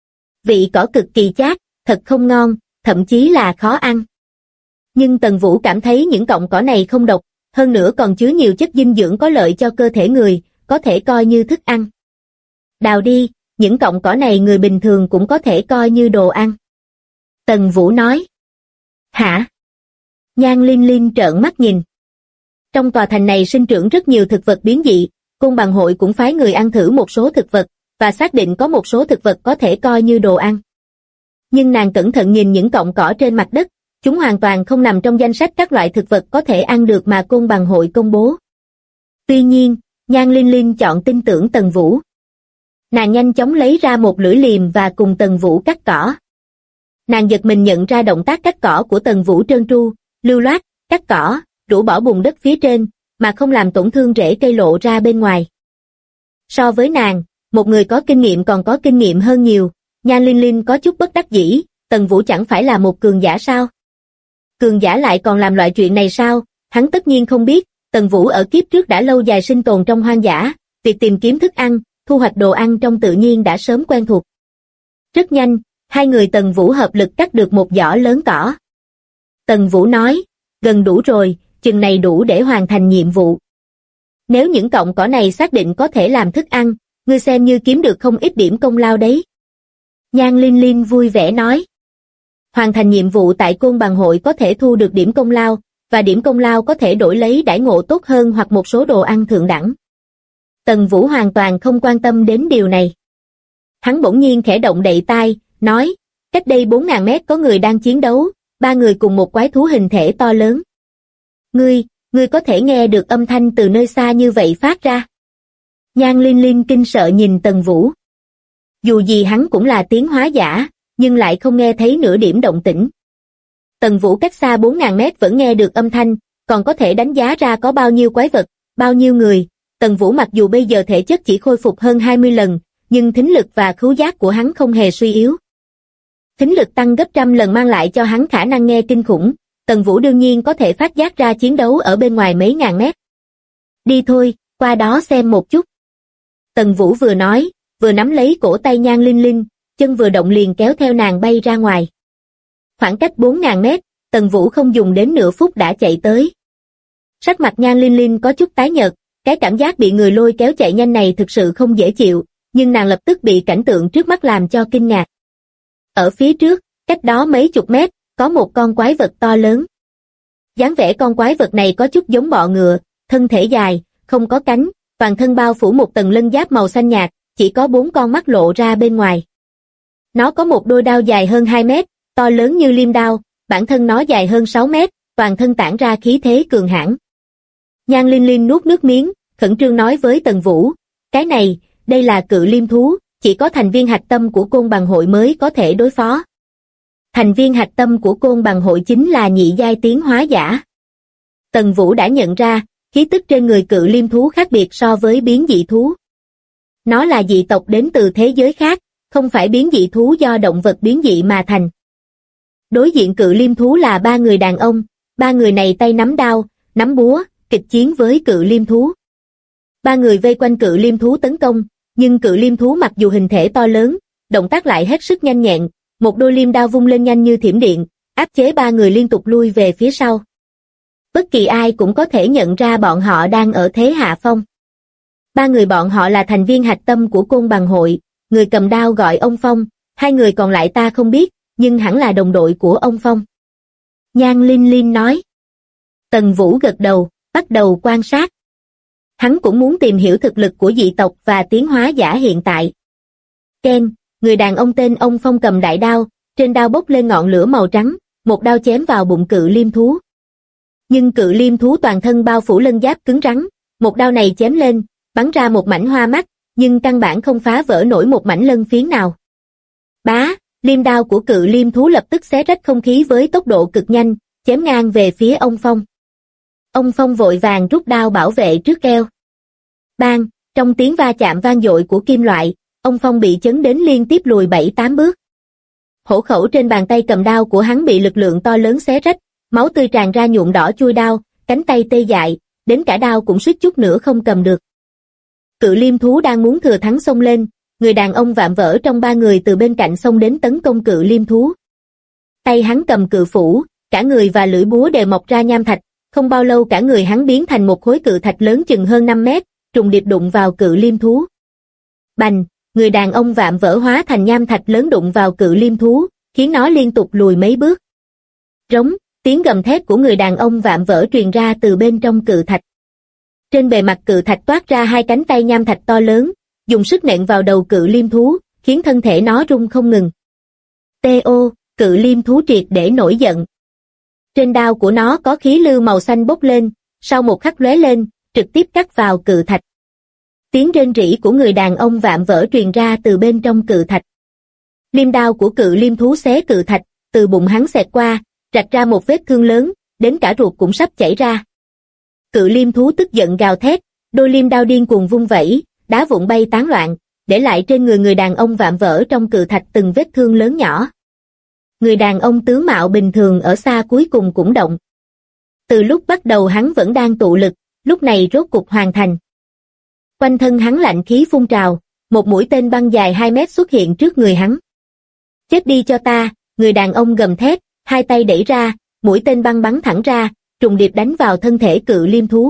Vị cỏ cực kỳ chát, thật không ngon, thậm chí là khó ăn. Nhưng Tần Vũ cảm thấy những cọng cỏ này không độc, hơn nữa còn chứa nhiều chất dinh dưỡng có lợi cho cơ thể người, có thể coi như thức ăn. Đào đi, những cọng cỏ này người bình thường cũng có thể coi như đồ ăn. Tần Vũ nói. Hả? Nhan Linh Linh trợn mắt nhìn. Trong tòa thành này sinh trưởng rất nhiều thực vật biến dị, Côn Bằng hội cũng phái người ăn thử một số thực vật, và xác định có một số thực vật có thể coi như đồ ăn. Nhưng nàng cẩn thận nhìn những cọng cỏ trên mặt đất, chúng hoàn toàn không nằm trong danh sách các loại thực vật có thể ăn được mà Côn Bằng hội công bố. Tuy nhiên, Nhan Linh Linh chọn tin tưởng Tần Vũ. Nàng nhanh chóng lấy ra một lưỡi liềm và cùng Tần Vũ cắt cỏ. Nàng giật mình nhận ra động tác cắt cỏ của Tần Vũ trơn tru, lưu loát, cắt cỏ, rũ bỏ bùn đất phía trên, mà không làm tổn thương rễ cây lộ ra bên ngoài. So với nàng, một người có kinh nghiệm còn có kinh nghiệm hơn nhiều, Nhan Linh Linh có chút bất đắc dĩ, Tần Vũ chẳng phải là một cường giả sao? Cường giả lại còn làm loại chuyện này sao? Hắn tất nhiên không biết, Tần Vũ ở kiếp trước đã lâu dài sinh tồn trong hoang dã, việc tìm kiếm thức ăn, thu hoạch đồ ăn trong tự nhiên đã sớm quen thuộc. Rất nhanh, hai người Tần Vũ hợp lực cắt được một giỏ lớn cỏ. Tần Vũ nói, gần đủ rồi, chừng này đủ để hoàn thành nhiệm vụ. Nếu những cọng cỏ này xác định có thể làm thức ăn, ngươi xem như kiếm được không ít điểm công lao đấy. Nhan Linh Linh vui vẻ nói. Hoàn thành nhiệm vụ tại Côn Bằng hội có thể thu được điểm công lao, và điểm công lao có thể đổi lấy đãi ngộ tốt hơn hoặc một số đồ ăn thượng đẳng. Tần Vũ hoàn toàn không quan tâm đến điều này. Hắn bỗng nhiên khẽ động đậy tai, nói, cách đây 4.000 mét có người đang chiến đấu, 3 người cùng một quái thú hình thể to lớn. Ngươi có thể nghe được âm thanh từ nơi xa như vậy phát ra. Nhan Linh Linh kinh sợ nhìn Tần Vũ. Dù gì hắn cũng là tiến hóa giả, nhưng lại không nghe thấy nửa điểm động tĩnh. Tần Vũ cách xa 4.000 mét vẫn nghe được âm thanh, còn có thể đánh giá ra có bao nhiêu quái vật, bao nhiêu người. Tần Vũ mặc dù bây giờ thể chất chỉ khôi phục hơn 20 lần, nhưng thính lực và khứu giác của hắn không hề suy yếu. Thính lực tăng gấp trăm lần mang lại cho hắn khả năng nghe kinh khủng, Tần Vũ đương nhiên có thể phát giác ra chiến đấu ở bên ngoài mấy ngàn mét. Đi thôi, qua đó xem một chút. Tần Vũ vừa nói, vừa nắm lấy cổ tay Nhan Linh Linh, chân vừa động liền kéo theo nàng bay ra ngoài. Khoảng cách 4.000 mét, Tần Vũ không dùng đến nửa phút đã chạy tới. Sắc mặt Nhan Linh Linh có chút tái nhợt, cái cảm giác bị người lôi kéo chạy nhanh này thực sự không dễ chịu, nhưng nàng lập tức bị cảnh tượng trước mắt làm cho kinh ngạc. Ở phía trước, cách đó mấy chục mét, có một con quái vật to lớn. Dáng vẻ con quái vật này có chút giống bọ ngựa, thân thể dài, không có cánh, toàn thân bao phủ một tầng lân giáp màu xanh nhạt, chỉ có 4 con mắt lộ ra bên ngoài. Nó có một đôi đao dài hơn 2 mét, to lớn như liêm đao, bản thân nó dài hơn 6 mét, toàn thân tản ra khí thế cường hãn. Nhan Linh Linh nuốt nước miếng, khẩn trương nói với Tần Vũ, đây là cự liêm thú, chỉ có thành viên hạch tâm của Côn Bằng hội mới có thể đối phó. Thành viên hạch tâm của Côn Bằng hội chính là nhị giai tiến hóa giả. Tần Vũ đã nhận ra, khí tức trên người cự liêm thú khác biệt so với biến dị thú. Nó là dị tộc đến từ thế giới khác, không phải biến dị thú do động vật biến dị mà thành. Đối diện cự liêm thú là 3 người đàn ông, 3 người này tay nắm đao, nắm búa, kịch chiến với cự liêm thú. 3 người vây quanh cự liêm thú tấn công, nhưng cự liêm thú mặc dù hình thể to lớn, động tác lại hết sức nhanh nhẹn, một đôi liêm đao vung lên nhanh như thiểm điện, áp chế 3 người liên tục lui về phía sau. Bất kỳ ai cũng có thể nhận ra bọn họ đang ở thế hạ phong. 3 người bọn họ là thành viên hạch tâm của Côn Bằng hội, người cầm đao gọi ông Phong, 2 người còn lại ta không biết, nhưng hẳn là đồng đội của ông Phong. Nhan Linh Linh nói. Tần Vũ gật đầu, bắt đầu quan sát. Hắn cũng muốn tìm hiểu thực lực của dị tộc và tiến hóa giả hiện tại. Ken, người đàn ông tên ông Phong cầm đại đao, trên đao bốc lên ngọn lửa màu trắng, một đao chém vào bụng cự liêm thú. Nhưng cự liêm thú toàn thân bao phủ lân giáp cứng rắn, một đao này chém lên, bắn ra một mảnh hoa mắt, nhưng căn bản không phá vỡ nổi một mảnh lân phiến nào. Bá, liêm đao của cự liêm thú lập tức xé rách không khí với tốc độ cực nhanh, chém ngang về phía ông Phong. Ông Phong vội vàng rút đao bảo vệ trước eo. Bang, trong tiếng va chạm vang dội của kim loại, ông Phong bị chấn đến liên tiếp lùi 7-8 bước. Hổ khẩu trên bàn tay cầm đao của hắn bị lực lượng to lớn xé rách, máu tươi tràn ra nhuộm đỏ chui đao, cánh tay tê dại, đến cả đao cũng suýt chút nữa không cầm được. Cự liêm thú đang muốn thừa thắng xông lên, người đàn ông vạm vỡ trong 3 người từ bên cạnh xông đến tấn công cự liêm thú. Tay hắn cầm cự phủ, cả người và lưỡi búa đều mọc ra nham thạch, không bao lâu cả người hắn biến thành một khối cự thạch lớn chừng hơn 5 mét, trùng điệp đụng vào cự liêm thú. Bành, người đàn ông vạm vỡ hóa thành nham thạch lớn đụng vào cự liêm thú, khiến nó liên tục lùi mấy bước. Rống, tiếng gầm thét của người đàn ông vạm vỡ truyền ra từ bên trong cự thạch. Trên bề mặt cự thạch toát ra 2 cánh tay nham thạch to lớn, dùng sức nện vào đầu cự liêm thú, khiến thân thể nó rung không ngừng. T.O. Cự liêm thú triệt để nổi giận. Trên đao của nó có khí lưu màu xanh bốc lên, sau một khắc lóe lên, trực tiếp cắt vào cự thạch. Tiếng rên rỉ của người đàn ông vạm vỡ truyền ra từ bên trong cự thạch. Liêm đao của cự liêm thú xé cự thạch, từ bụng hắn xẹt qua, rạch ra một vết thương lớn, đến cả ruột cũng sắp chảy ra. Cự liêm thú tức giận gào thét, đôi liêm đao điên cuồng vung vẩy, đá vụn bay tán loạn, để lại trên người đàn ông vạm vỡ trong cự thạch từng vết thương lớn nhỏ. Người đàn ông tướng mạo bình thường ở xa cuối cùng cũng động. Từ lúc bắt đầu hắn vẫn đang tụ lực, lúc này rốt cục hoàn thành. Quanh thân hắn lạnh khí phun trào, một mũi tên băng dài 2 mét xuất hiện trước người hắn. Chết đi cho ta, người đàn ông gầm thét, hai tay đẩy ra, mũi tên băng bắn thẳng ra, trùng điệp đánh vào thân thể cự liêm thú.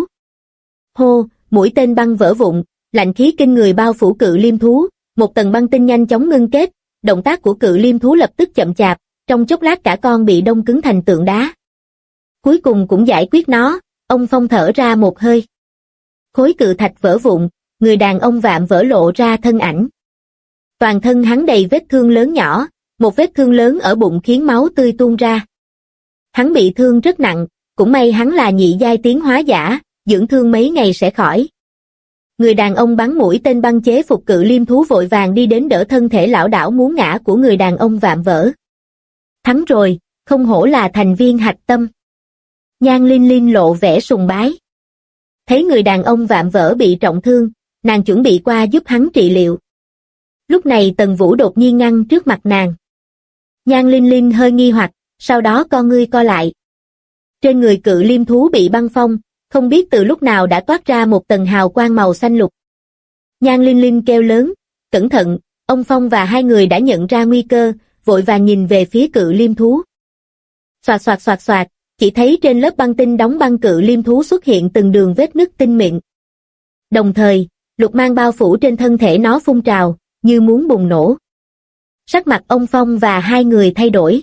Hô, mũi tên băng vỡ vụn, lạnh khí kinh người bao phủ cự liêm thú, một tầng băng tinh nhanh chóng ngưng kết, động tác của cự liêm thú lập tức chậm chạp, trong chốc lát cả con bị đông cứng thành tượng đá. Cuối cùng cũng giải quyết nó, ông Phong thở ra một hơi. Khối cự thạch vỡ vụn, người đàn ông vạm vỡ lộ ra thân ảnh. Toàn thân hắn đầy vết thương lớn nhỏ, một vết thương lớn ở bụng khiến máu tươi tuôn ra. Hắn bị thương rất nặng, cũng may hắn là nhị giai tiến hóa giả, dưỡng thương mấy ngày sẽ khỏi. Người đàn ông bắn mũi tên băng chế phục cự liêm thú vội vàng đi đến đỡ thân thể lảo đảo muốn ngã của người đàn ông vạm vỡ. Thắng rồi, không hổ là thành viên hạch tâm. Nhan Linh Linh lộ vẻ sùng bái. Thấy người đàn ông vạm vỡ bị trọng thương, nàng chuẩn bị qua giúp hắn trị liệu. Lúc này Tần Vũ đột nhiên ngăn trước mặt nàng. Nhan Linh Linh hơi nghi hoặc, sau đó con ngươi co lại. Trên người cự liêm thú bị băng phong, không biết từ lúc nào đã toát ra một tầng hào quang màu xanh lục. Nhan Linh Linh kêu lớn, cẩn thận, ông Phong và hai người đã nhận ra nguy cơ, vội vàng nhìn về phía cự liêm thú. Xoạt xoạt xoạt xoạt, chỉ thấy trên lớp băng tinh đóng băng cự liêm thú xuất hiện từng đường vết nứt tinh mịn. Đồng thời, lục mang bao phủ trên thân thể nó phun trào, như muốn bùng nổ. Sắc mặt ông Phong và hai người thay đổi.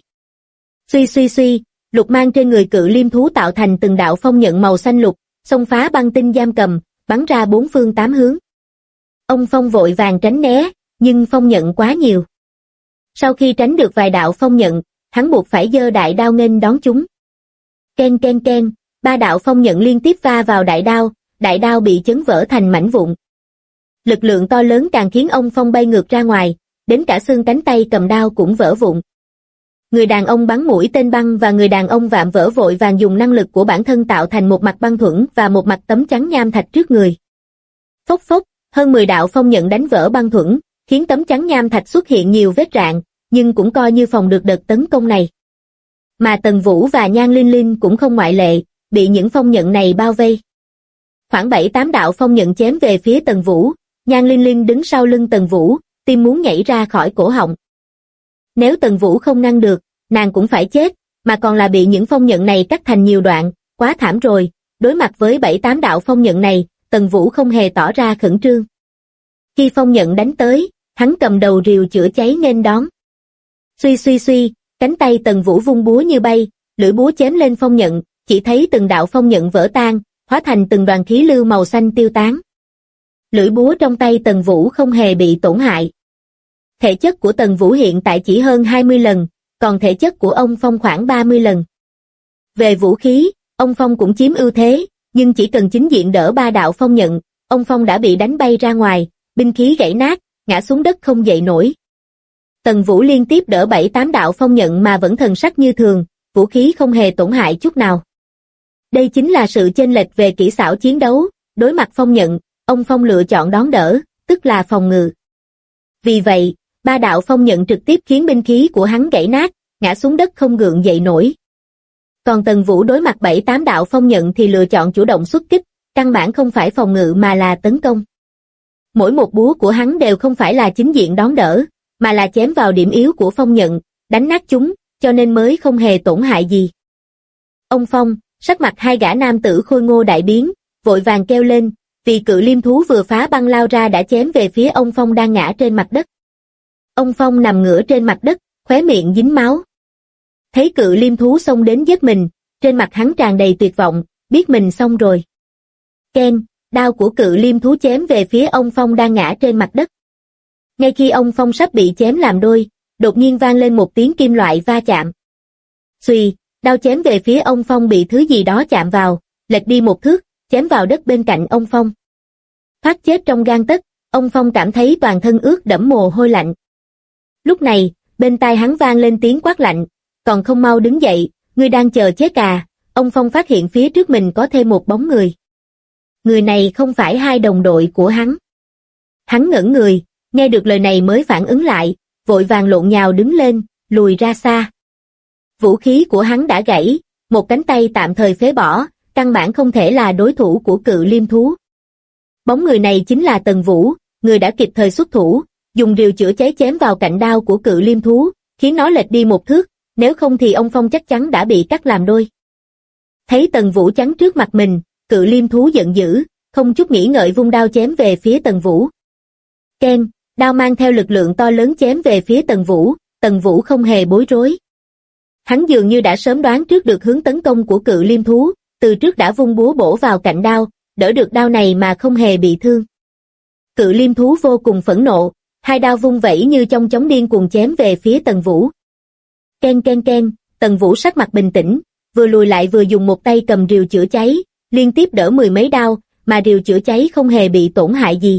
Suy suy suy, lục mang trên người cự liêm thú tạo thành từng đạo phong nhận màu xanh lục, xông phá băng tinh giam cầm, bắn ra bốn phương tám hướng. Ông Phong vội vàng tránh né, nhưng phong nhận quá nhiều. Sau khi tránh được vài đạo phong nhận, hắn buộc phải giơ đại đao nghênh đón chúng. Ken ken ken, 3 đạo phong nhận liên tiếp va vào đại đao bị chấn vỡ thành mảnh vụn. Lực lượng to lớn càng khiến ông Phong bay ngược ra ngoài, đến cả xương cánh tay cầm đao cũng vỡ vụn. Người đàn ông bắn mũi tên băng và người đàn ông vạm vỡ vội vàng dùng năng lực của bản thân tạo thành một mặt băng thuẫn và một mặt tấm chắn nham thạch trước người. Phốc phốc, hơn 10 đạo phong nhận đánh vỡ băng thuẫn, khiến tấm chắn nham thạch xuất hiện nhiều vết rạn, nhưng cũng coi như phòng được đợt tấn công này. Mà Tần Vũ và Nhan Linh Linh cũng không ngoại lệ, bị những phong nhận này bao vây. Khoảng 7-8 đạo phong nhận chém về phía Tần Vũ, Nhan Linh Linh đứng sau lưng Tần Vũ, tim muốn nhảy ra khỏi cổ họng. Nếu Tần Vũ không ngăn được, nàng cũng phải chết, mà còn là bị những phong nhận này cắt thành nhiều đoạn, quá thảm rồi. Đối mặt với 7-8 đạo phong nhận này, Tần Vũ không hề tỏ ra khẩn trương. Khi phong nhận đánh tới, hắn cầm đầu rìu chữa cháy nghênh đón. Suy suy suy, cánh tay Tần Vũ vung búa như bay, lưỡi búa chém lên phong nhận, chỉ thấy từng đạo phong nhận vỡ tan, hóa thành từng đoàn khí lưu màu xanh tiêu tán. Lưỡi búa trong tay Tần Vũ không hề bị tổn hại. Thể chất của Tần Vũ hiện tại chỉ hơn 20 lần, còn thể chất của ông Phong khoảng 30 lần. Về vũ khí, ông Phong cũng chiếm ưu thế, nhưng chỉ cần chính diện đỡ 3 đạo phong nhận, ông Phong đã bị đánh bay ra ngoài, binh khí gãy nát, ngã xuống đất không dậy nổi. Tần Vũ liên tiếp đỡ 7-8 đạo phong nhận mà vẫn thần sắc như thường, vũ khí không hề tổn hại chút nào. Đây chính là sự chênh lệch về kỹ xảo chiến đấu, đối mặt phong nhận, ông Phong lựa chọn đón đỡ, tức là phòng ngự. Vì vậy, 3 đạo phong nhận trực tiếp khiến binh khí của hắn gãy nát, ngã xuống đất không gượng dậy nổi. Còn Tần Vũ đối mặt 7-8 đạo phong nhận thì lựa chọn chủ động xuất kích, căn bản không phải phòng ngự mà là tấn công. Mỗi một búa của hắn đều không phải là chính diện đón đỡ, mà là chém vào điểm yếu của phong nhận, đánh nát chúng, cho nên mới không hề tổn hại gì. Ông Phong, sắc mặt hai gã nam tử khôi ngô đại biến, vội vàng kêu lên, vì cự liêm thú vừa phá băng lao ra đã chém về phía ông Phong đang ngã trên mặt đất. Ông Phong nằm ngửa trên mặt đất, khóe miệng dính máu. Thấy cự liêm thú xông đến giết mình, trên mặt hắn tràn đầy tuyệt vọng, biết mình xong rồi. Ken, đao của cự liêm thú chém về phía ông Phong đang ngã trên mặt đất. Ngay khi ông Phong sắp bị chém làm đôi, đột nhiên vang lên một tiếng kim loại va chạm. Xuy, đao chém về phía ông Phong bị thứ gì đó chạm vào, lệch đi một thước, chém vào đất bên cạnh ông Phong. thoát chết trong gang tấc, ông Phong cảm thấy toàn thân ướt đẫm mồ hôi lạnh. Lúc này, bên tai hắn vang lên tiếng quát lạnh, còn không mau đứng dậy, ngươi đang chờ chết à? Ông Phong phát hiện phía trước mình có thêm một bóng người. Người này không phải hai đồng đội của hắn. Hắn ngẩn người, nghe được lời này mới phản ứng lại, vội vàng lộn nhào đứng lên, lùi ra xa. Vũ khí của hắn đã gãy, một cánh tay tạm thời phế bỏ, căn bản không thể là đối thủ của cự liêm thú. Bóng người này chính là Tần Vũ, người đã kịp thời xuất thủ, dùng rìu chữa cháy chém vào cạnh đao của cự liêm thú, khiến nó lệch đi một thước, nếu không thì ông Phong chắc chắn đã bị cắt làm đôi. Thấy Tần Vũ chắn trước mặt mình, cự liêm thú giận dữ, không chút nghĩ ngợi vung đao chém về phía Tần Vũ. Keng, đao mang theo lực lượng to lớn chém về phía Tần Vũ không hề bối rối. Hắn dường như đã sớm đoán trước được hướng tấn công của cự liêm thú, từ trước đã vung búa bổ vào cạnh đao, đỡ được đao này mà không hề bị thương. Cự liêm thú vô cùng phẫn nộ, hai đao vung vẩy như trong chóng điên cuồng chém về phía Tần Vũ. Ken ken ken, Tần Vũ sắc mặt bình tĩnh, vừa lùi lại vừa dùng một tay cầm rìu chữa cháy, liên tiếp đỡ mười mấy đao, mà rìu chữa cháy không hề bị tổn hại gì.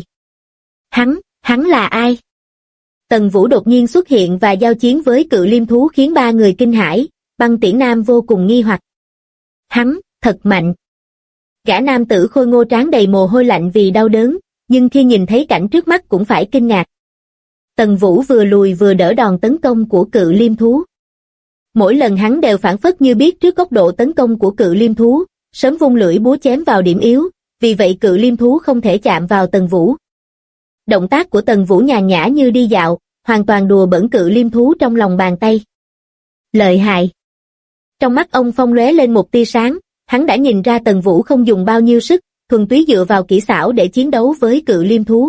Hắn là ai? Tần Vũ đột nhiên xuất hiện và giao chiến với cự liêm thú khiến ba người kinh hãi, Băng Tiễn Nam vô cùng nghi hoặc. Hắn, thật mạnh. Gã nam tử khôi ngô trán đầy mồ hôi lạnh vì đau đớn, nhưng khi nhìn thấy cảnh trước mắt cũng phải kinh ngạc. Tần Vũ vừa lùi vừa đỡ đòn tấn công của cự liêm thú. Mỗi lần hắn đều phảng phất như biết trước góc độ tấn công của cự liêm thú, sớm vung lưỡi búa chém vào điểm yếu, vì vậy cự liêm thú không thể chạm vào Tần Vũ. Động tác của Tần Vũ nhàn nhã như đi dạo, hoàn toàn đùa bỡn cự liêm thú trong lòng bàn tay. Lợi hại. Trong mắt ông Phong lóe lên một tia sáng, hắn đã nhìn ra Tần Vũ không dùng bao nhiêu sức, thuần túy dựa vào kỹ xảo để chiến đấu với cự liêm thú.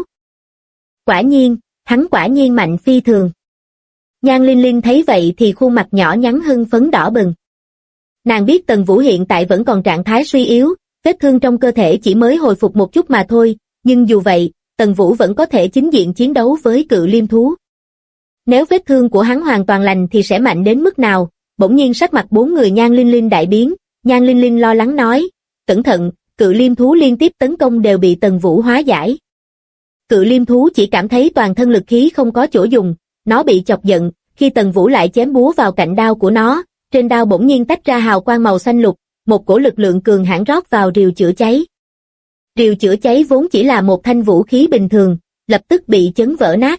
Hắn quả nhiên mạnh phi thường. Nhan Linh Linh thấy vậy thì khuôn mặt nhỏ nhắn hưng phấn đỏ bừng. Nàng biết Tần Vũ hiện tại vẫn còn trạng thái suy yếu, vết thương trong cơ thể chỉ mới hồi phục một chút mà thôi, nhưng dù vậy, Tần Vũ vẫn có thể chính diện chiến đấu với cự liêm thú. Nếu vết thương của hắn hoàn toàn lành thì sẽ mạnh đến mức nào? Bỗng nhiên sắc mặt bốn người Nhan Linh Linh đại biến, Nhan Linh Linh lo lắng nói, cẩn thận, cự liêm thú liên tiếp tấn công đều bị Tần Vũ hóa giải. Cự liêm thú chỉ cảm thấy toàn thân lực khí không có chỗ dùng, nó bị chọc giận, khi Tần Vũ lại chém búa vào cạnh đao của nó, trên đao bỗng nhiên tách ra hào quang màu xanh lục, một cổ lực lượng cường hãn rót vào rìu chữa cháy. Rìu chữa cháy vốn chỉ là một thanh vũ khí bình thường, lập tức bị chấn vỡ nát.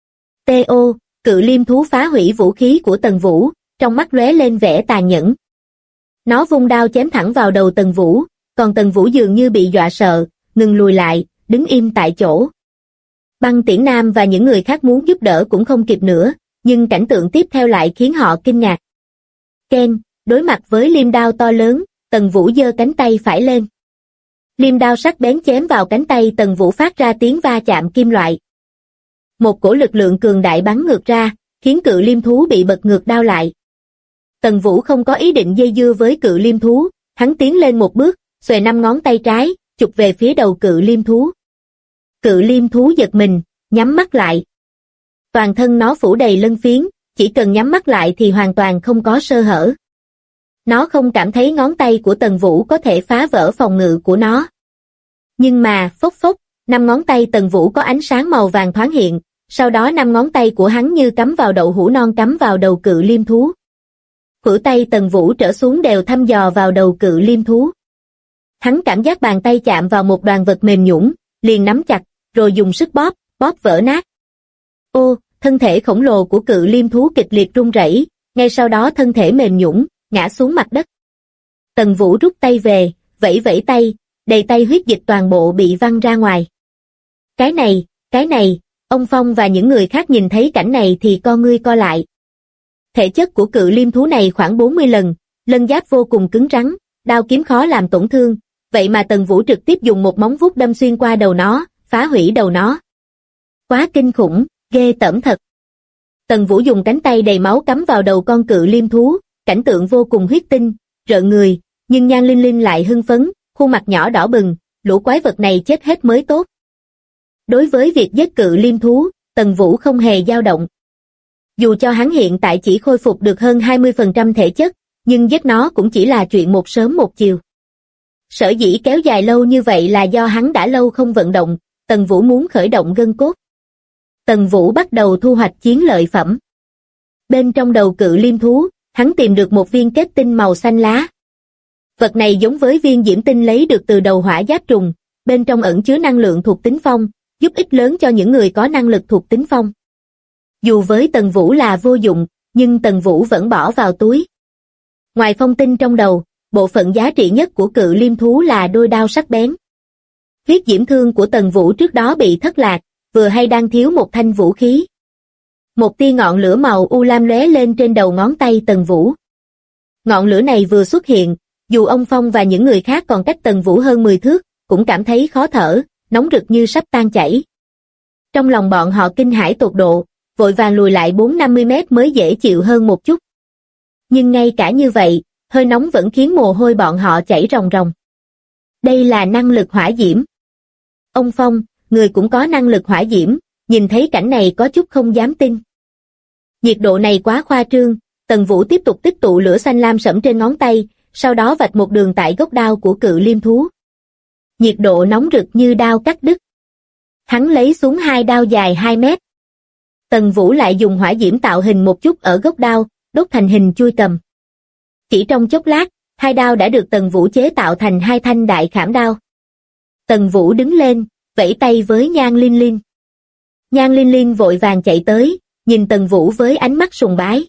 T.O. Cự liêm thú phá hủy vũ khí của Tần Vũ, trong mắt lóe lên vẻ tàn nhẫn. Nó vung đao chém thẳng vào đầu Tần Vũ, còn Tần Vũ dường như bị dọa sợ, ngừng lùi lại, đứng im tại chỗ. Băng Tiễn Nam và những người khác muốn giúp đỡ cũng không kịp nữa, nhưng cảnh tượng tiếp theo lại khiến họ kinh ngạc. Ken, đối mặt với liêm đao to lớn, Tần Vũ giơ cánh tay phải lên. Liêm đao sắc bén chém vào cánh tay Tần Vũ phát ra tiếng va chạm kim loại. Một cổ lực lượng cường đại bắn ngược ra, khiến cự liêm thú bị bật ngược đao lại. Tần Vũ không có ý định dây dưa với cự liêm thú, hắn tiến lên một bước, xòe 5 ngón tay trái, chụp về phía đầu cự liêm thú. Cự liêm thú giật mình, nhắm mắt lại. Toàn thân nó phủ đầy lân phiến, chỉ cần nhắm mắt lại thì hoàn toàn không có sơ hở. Nó không cảm thấy ngón tay của Tần Vũ có thể phá vỡ phòng ngự của nó. Nhưng mà, phốc phốc, 5 ngón tay Tần Vũ có ánh sáng màu vàng thoáng hiện, sau đó 5 ngón tay của hắn như cắm vào đậu hũ non cắm vào đầu cự liêm thú. Khuỷu tay Tần Vũ trở xuống đều thăm dò vào đầu cự liêm thú. Hắn cảm giác bàn tay chạm vào một đoàn vật mềm nhũn, liền nắm chặt, rồi dùng sức bóp, bóp vỡ nát. Ô, thân thể khổng lồ của cự liêm thú kịch liệt rung rẩy, ngay sau đó thân thể mềm nhũn, ngã xuống mặt đất. Tần Vũ rút tay về, vẫy vẫy tay, đầy tay huyết dịch toàn bộ bị văng ra ngoài. Cái này, ông Phong và những người khác nhìn thấy cảnh này thì con ngươi co lại. Thể chất của cự liêm thú này khoảng 40 lần, lân giáp vô cùng cứng rắn, đao kiếm khó làm tổn thương, vậy mà Tần Vũ trực tiếp dùng một móng vuốt đâm xuyên qua đầu nó, phá hủy đầu nó. Quá kinh khủng, ghê tởm thật. Tần Vũ dùng cánh tay đầy máu cắm vào đầu con cự liêm thú, cảnh tượng vô cùng huyết tinh, rợn người, nhưng Nhan Linh Linh lại hưng phấn, khuôn mặt nhỏ đỏ bừng, lũ quái vật này chết hết mới tốt. Đối với việc giết cự liêm thú, Tần Vũ không hề dao động. Dù cho hắn hiện tại chỉ khôi phục được hơn 20% thể chất, nhưng giết nó cũng chỉ là chuyện một sớm một chiều. Sở dĩ kéo dài lâu như vậy là do hắn đã lâu không vận động, Tần Vũ muốn khởi động gân cốt. Tần Vũ bắt đầu thu hoạch chiến lợi phẩm. Bên trong đầu cự liêm thú, hắn tìm được một viên kết tinh màu xanh lá. Vật này giống với viên diễm tinh lấy được từ đầu hỏa giáp trùng, bên trong ẩn chứa năng lượng thuộc tính phong, giúp ích lớn cho những người có năng lực thuộc tính phong. Dù với Tần Vũ là vô dụng, nhưng Tần Vũ vẫn bỏ vào túi. Ngoài phong tinh trong đầu, bộ phận giá trị nhất của cự liêm thú là đôi đao sắc bén. Huyết diễm thương của Tần Vũ trước đó bị thất lạc, vừa hay đang thiếu một thanh vũ khí. Một tia ngọn lửa màu u lam lóe lên trên đầu ngón tay Tần Vũ. Ngọn lửa này vừa xuất hiện, dù ông Phong và những người khác còn cách Tần Vũ hơn 10 thước, cũng cảm thấy khó thở, nóng rực như sắp tan chảy. Trong lòng bọn họ kinh hãi tột độ, vội vàng lùi lại 4-50 mét mới dễ chịu hơn một chút. Nhưng ngay cả như vậy, hơi nóng vẫn khiến mồ hôi bọn họ chảy ròng ròng. Đây là năng lực hỏa diễm. Ông Phong, người cũng có năng lực hỏa diễm, nhìn thấy cảnh này có chút không dám tin. Nhiệt độ này quá khoa trương, Tần Vũ tiếp tục tích tụ lửa xanh lam sẫm trên ngón tay, sau đó vạch một đường tại gốc đao của cự liêm thú. Nhiệt độ nóng rực như đao cắt đứt. Hắn lấy xuống hai đao dài 2 mét. Tần Vũ lại dùng hỏa diễm tạo hình một chút ở gốc đao, đốt thành hình chuôi cầm. Chỉ trong chốc lát, hai đao đã được Tần Vũ chế tạo thành hai thanh đại khảm đao. Tần Vũ đứng lên, vẫy tay với Nhan Linh Linh. Nhan Linh Linh vội vàng chạy tới, nhìn Tần Vũ với ánh mắt sùng bái.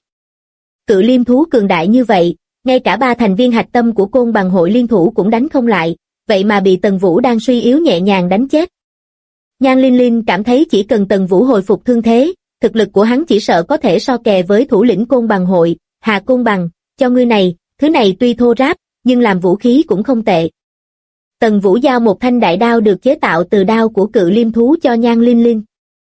Cự liêm thú cường đại như vậy, ngay cả 3 thành viên hạch tâm của Côn Bằng hội liên thủ cũng đánh không lại, vậy mà bị Tần Vũ đang suy yếu nhẹ nhàng đánh chết. Nhan Linh Linh cảm thấy chỉ cần Tần Vũ hồi phục thương thế, thực lực của hắn chỉ sợ có thể so kè với thủ lĩnh Côn Bằng hội, Hà Côn Bằng, cho ngươi này, thứ này tuy thô ráp, nhưng làm vũ khí cũng không tệ. Tần Vũ giao một thanh đại đao được chế tạo từ đao của cự liêm thú cho Nhan Linh Linh.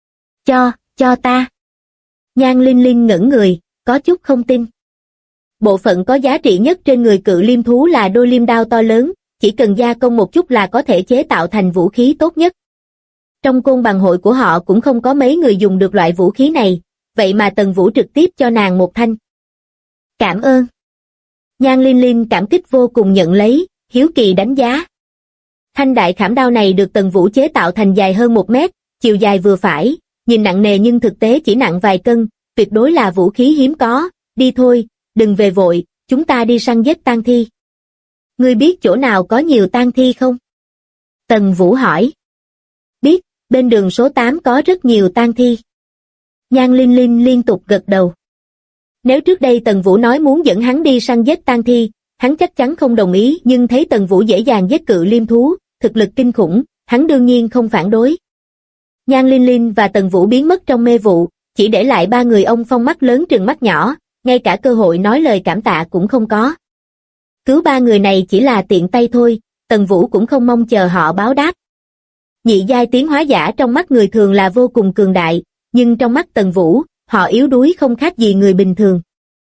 Cho ta. Nhan Linh Linh ngẩn người, có chút không tin. Bộ phận có giá trị nhất trên người cự liêm thú là đôi liêm đao to lớn, chỉ cần gia công một chút là có thể chế tạo thành vũ khí tốt nhất. Trong Côn Bằng hội của họ cũng không có mấy người dùng được loại vũ khí này, vậy mà Tần Vũ trực tiếp cho nàng một thanh. Cảm ơn. Nhan Linh Linh cảm kích vô cùng nhận lấy, hiếu kỳ đánh giá. Thanh đại khảm đao này được Tần Vũ chế tạo thành dài hơn 1 mét, chiều dài vừa phải, nhìn nặng nề nhưng thực tế chỉ nặng vài cân, tuyệt đối là vũ khí hiếm có. Đi thôi, đừng về vội, chúng ta đi săn giết tang thi. Ngươi biết chỗ nào có nhiều tang thi không? Tần Vũ hỏi. Biết, bên đường số 8 có rất nhiều tang thi. Nhan Linh Linh liên tục gật đầu. Nếu trước đây Tần Vũ nói muốn dẫn hắn đi săn giết tang thi, hắn chắc chắn không đồng ý, nhưng thấy Tần Vũ dễ dàng giết cự liêm thú, thực lực kinh khủng, hắn đương nhiên không phản đối. Nhan Linh Linh và Tần Vũ biến mất trong mê vụ, chỉ để lại 3 người ông Phong mắt lớn trừng mắt nhỏ, ngay cả cơ hội nói lời cảm tạ cũng không có. Cứu 3 người này chỉ là tiện tay thôi, Tần Vũ cũng không mong chờ họ báo đáp. Nhị giai tiến hóa giả trong mắt người thường là vô cùng cường đại, nhưng trong mắt Tần Vũ, họ yếu đuối không khác gì người bình thường.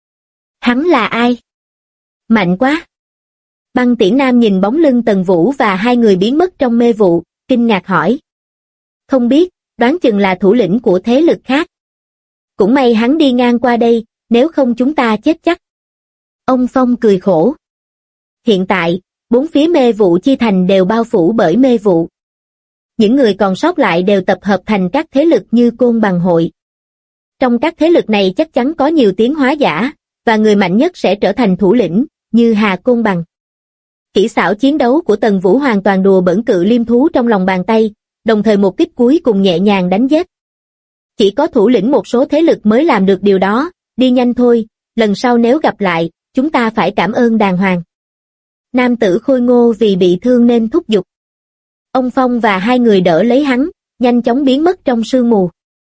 Hắn là ai? Mạnh quá! Băng Tiễn Nam nhìn bóng lưng Tần Vũ và 2 người biến mất trong mê vụ, kinh ngạc hỏi. Không biết, đoán chừng là thủ lĩnh của thế lực khác. Cũng may hắn đi ngang qua đây, nếu không chúng ta chết chắc. Ông Phong cười khổ. Hiện tại, 4 phía mê vụ chi thành đều bao phủ bởi mê vụ. Những người còn sót lại đều tập hợp thành các thế lực như Côn Bằng hội. Trong các thế lực này chắc chắn có nhiều tiến hóa giả, và người mạnh nhất sẽ trở thành thủ lĩnh, như Hà Côn Bằng. Kỹ xảo chiến đấu của Tần Vũ hoàn toàn đùa bỡn cự liêm thú trong lòng bàn tay, đồng thời một kích cuối cùng nhẹ nhàng đánh giết. Chỉ có thủ lĩnh một số thế lực mới làm được điều đó, đi nhanh thôi, lần sau nếu gặp lại, chúng ta phải cảm ơn đàng hoàng. Nam tử khôi ngô vì bị thương nên thúc giục. Ông Phong và 2 người đỡ lấy hắn, nhanh chóng biến mất trong sương mù.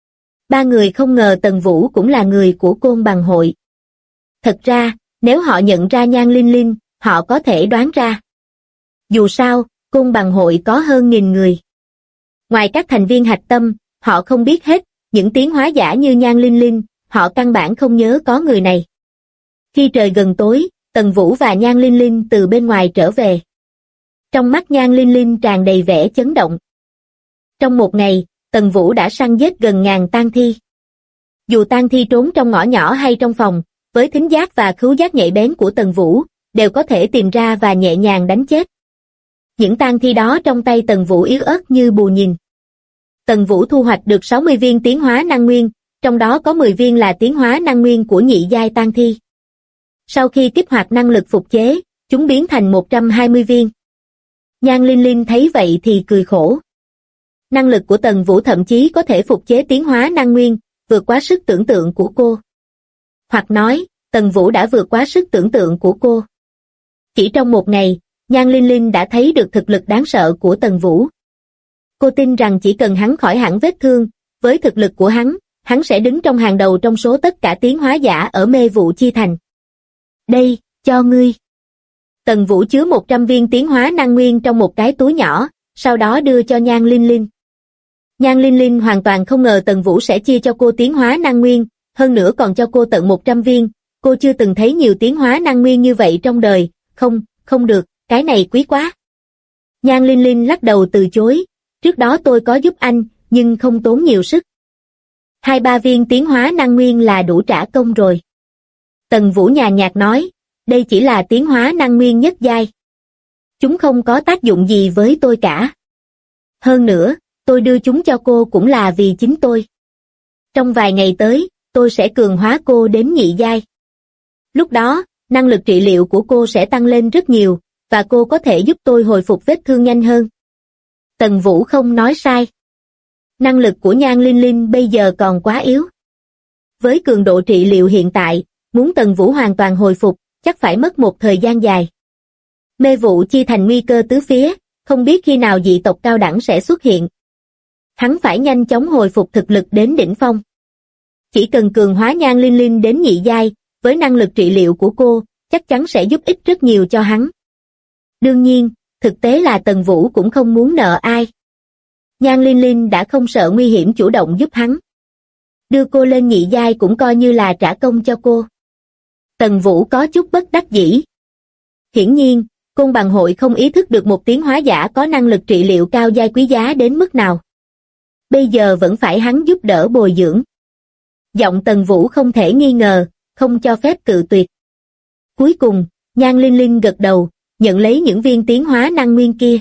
3 người không ngờ Tần Vũ cũng là người của Côn Bằng hội. Thật ra, nếu họ nhận ra Nhan Linh Linh, họ có thể đoán ra. Dù sao, Côn Bằng hội có hơn 1000 người. Ngoài các thành viên hạch tâm, họ không biết hết, những tiến hóa giả như Nhan Linh Linh, họ căn bản không nhớ có người này. Khi trời gần tối, Tần Vũ và Nhan Linh Linh từ bên ngoài trở về. Trong mắt Nhan Linh Linh tràn đầy vẻ chấn động. Trong một ngày, Tần Vũ đã săn giết gần 1000 tang thi. Dù tang thi trốn trong ngõ nhỏ hay trong phòng, với thính giác và khứu giác nhạy bén của Tần Vũ, đều có thể tìm ra và nhẹ nhàng đánh chết. Những tang thi đó trong tay Tần Vũ yếu ớt như bù nhìn. Tần Vũ thu hoạch được 60 viên tiến hóa năng nguyên, trong đó có 10 viên là tiến hóa năng nguyên của nhị giai tang thi. Sau khi kích hoạt năng lực phục chế, chúng biến thành 120 viên. Nhan Linh Linh thấy vậy thì cười khổ. Năng lực của Tần Vũ thậm chí có thể phục chế tiến hóa năng nguyên, vượt quá sức tưởng tượng của cô. Hoặc nói, Tần Vũ đã vượt quá sức tưởng tượng của cô. Chỉ trong một ngày, Nhan Linh Linh đã thấy được thực lực đáng sợ của Tần Vũ. Cô tin rằng chỉ cần hắn khỏi hẳn vết thương, với thực lực của hắn sẽ đứng trong hàng đầu trong số tất cả tiến hóa giả ở Mê Vụ Chi Thành. Đây, cho ngươi. Tần Vũ chứa 100 viên tiến hóa năng nguyên trong một cái túi nhỏ, sau đó đưa cho Nhan Linh Linh. Nhan Linh Linh hoàn toàn không ngờ Tần Vũ sẽ chia cho cô tiến hóa năng nguyên, hơn nữa còn cho cô tận 100 viên. Cô chưa từng thấy nhiều tiến hóa năng nguyên như vậy trong đời. Không được, cái này quý quá. Nhan Linh Linh lắc đầu từ chối. Trước đó tôi có giúp anh, nhưng không tốn nhiều sức. 2-3 viên tiến hóa năng nguyên là đủ trả công rồi. Tần Vũ nhàn nhạt nói, đây chỉ là tiến hóa năng nguyên nhất giai. Chúng không có tác dụng gì với tôi cả. Hơn nữa, tôi đưa chúng cho cô cũng là vì chính tôi. Trong vài ngày tới, tôi sẽ cường hóa cô đến nhị giai. Lúc đó, năng lực trị liệu của cô sẽ tăng lên rất nhiều, và cô có thể giúp tôi hồi phục vết thương nhanh hơn. Tần Vũ không nói sai. Năng lực của Nhan Linh Linh bây giờ còn quá yếu. Với cường độ trị liệu hiện tại, muốn Tần Vũ hoàn toàn hồi phục, chắc phải mất một thời gian dài. Mê Vụ Chi Thành nguy cơ tứ phía, không biết khi nào dị tộc cao đẳng sẽ xuất hiện. Hắn phải nhanh chóng hồi phục thực lực đến đỉnh phong. Chỉ cần cường hóa Nhan Linh Linh đến nhị giai, với năng lực trị liệu của cô, chắc chắn sẽ giúp ích rất nhiều cho hắn. Đương nhiên, thực tế là Tần Vũ cũng không muốn nợ ai. Nhan Linh Linh đã không sợ nguy hiểm chủ động giúp hắn. Đưa cô lên nhị giai cũng coi như là trả công cho cô. Tần Vũ có chút bất đắc dĩ. Hiển nhiên, Côn Bằng hội không ý thức được một tiến hóa giả có năng lực trị liệu cao giai quý giá đến mức nào. Bây giờ vẫn phải hắn giúp đỡ bồi dưỡng. Giọng Tần Vũ không thể nghi ngờ, không cho phép cự tuyệt. Cuối cùng, Nhan Linh Linh gật đầu, nhận lấy những viên tiến hóa năng nguyên kia.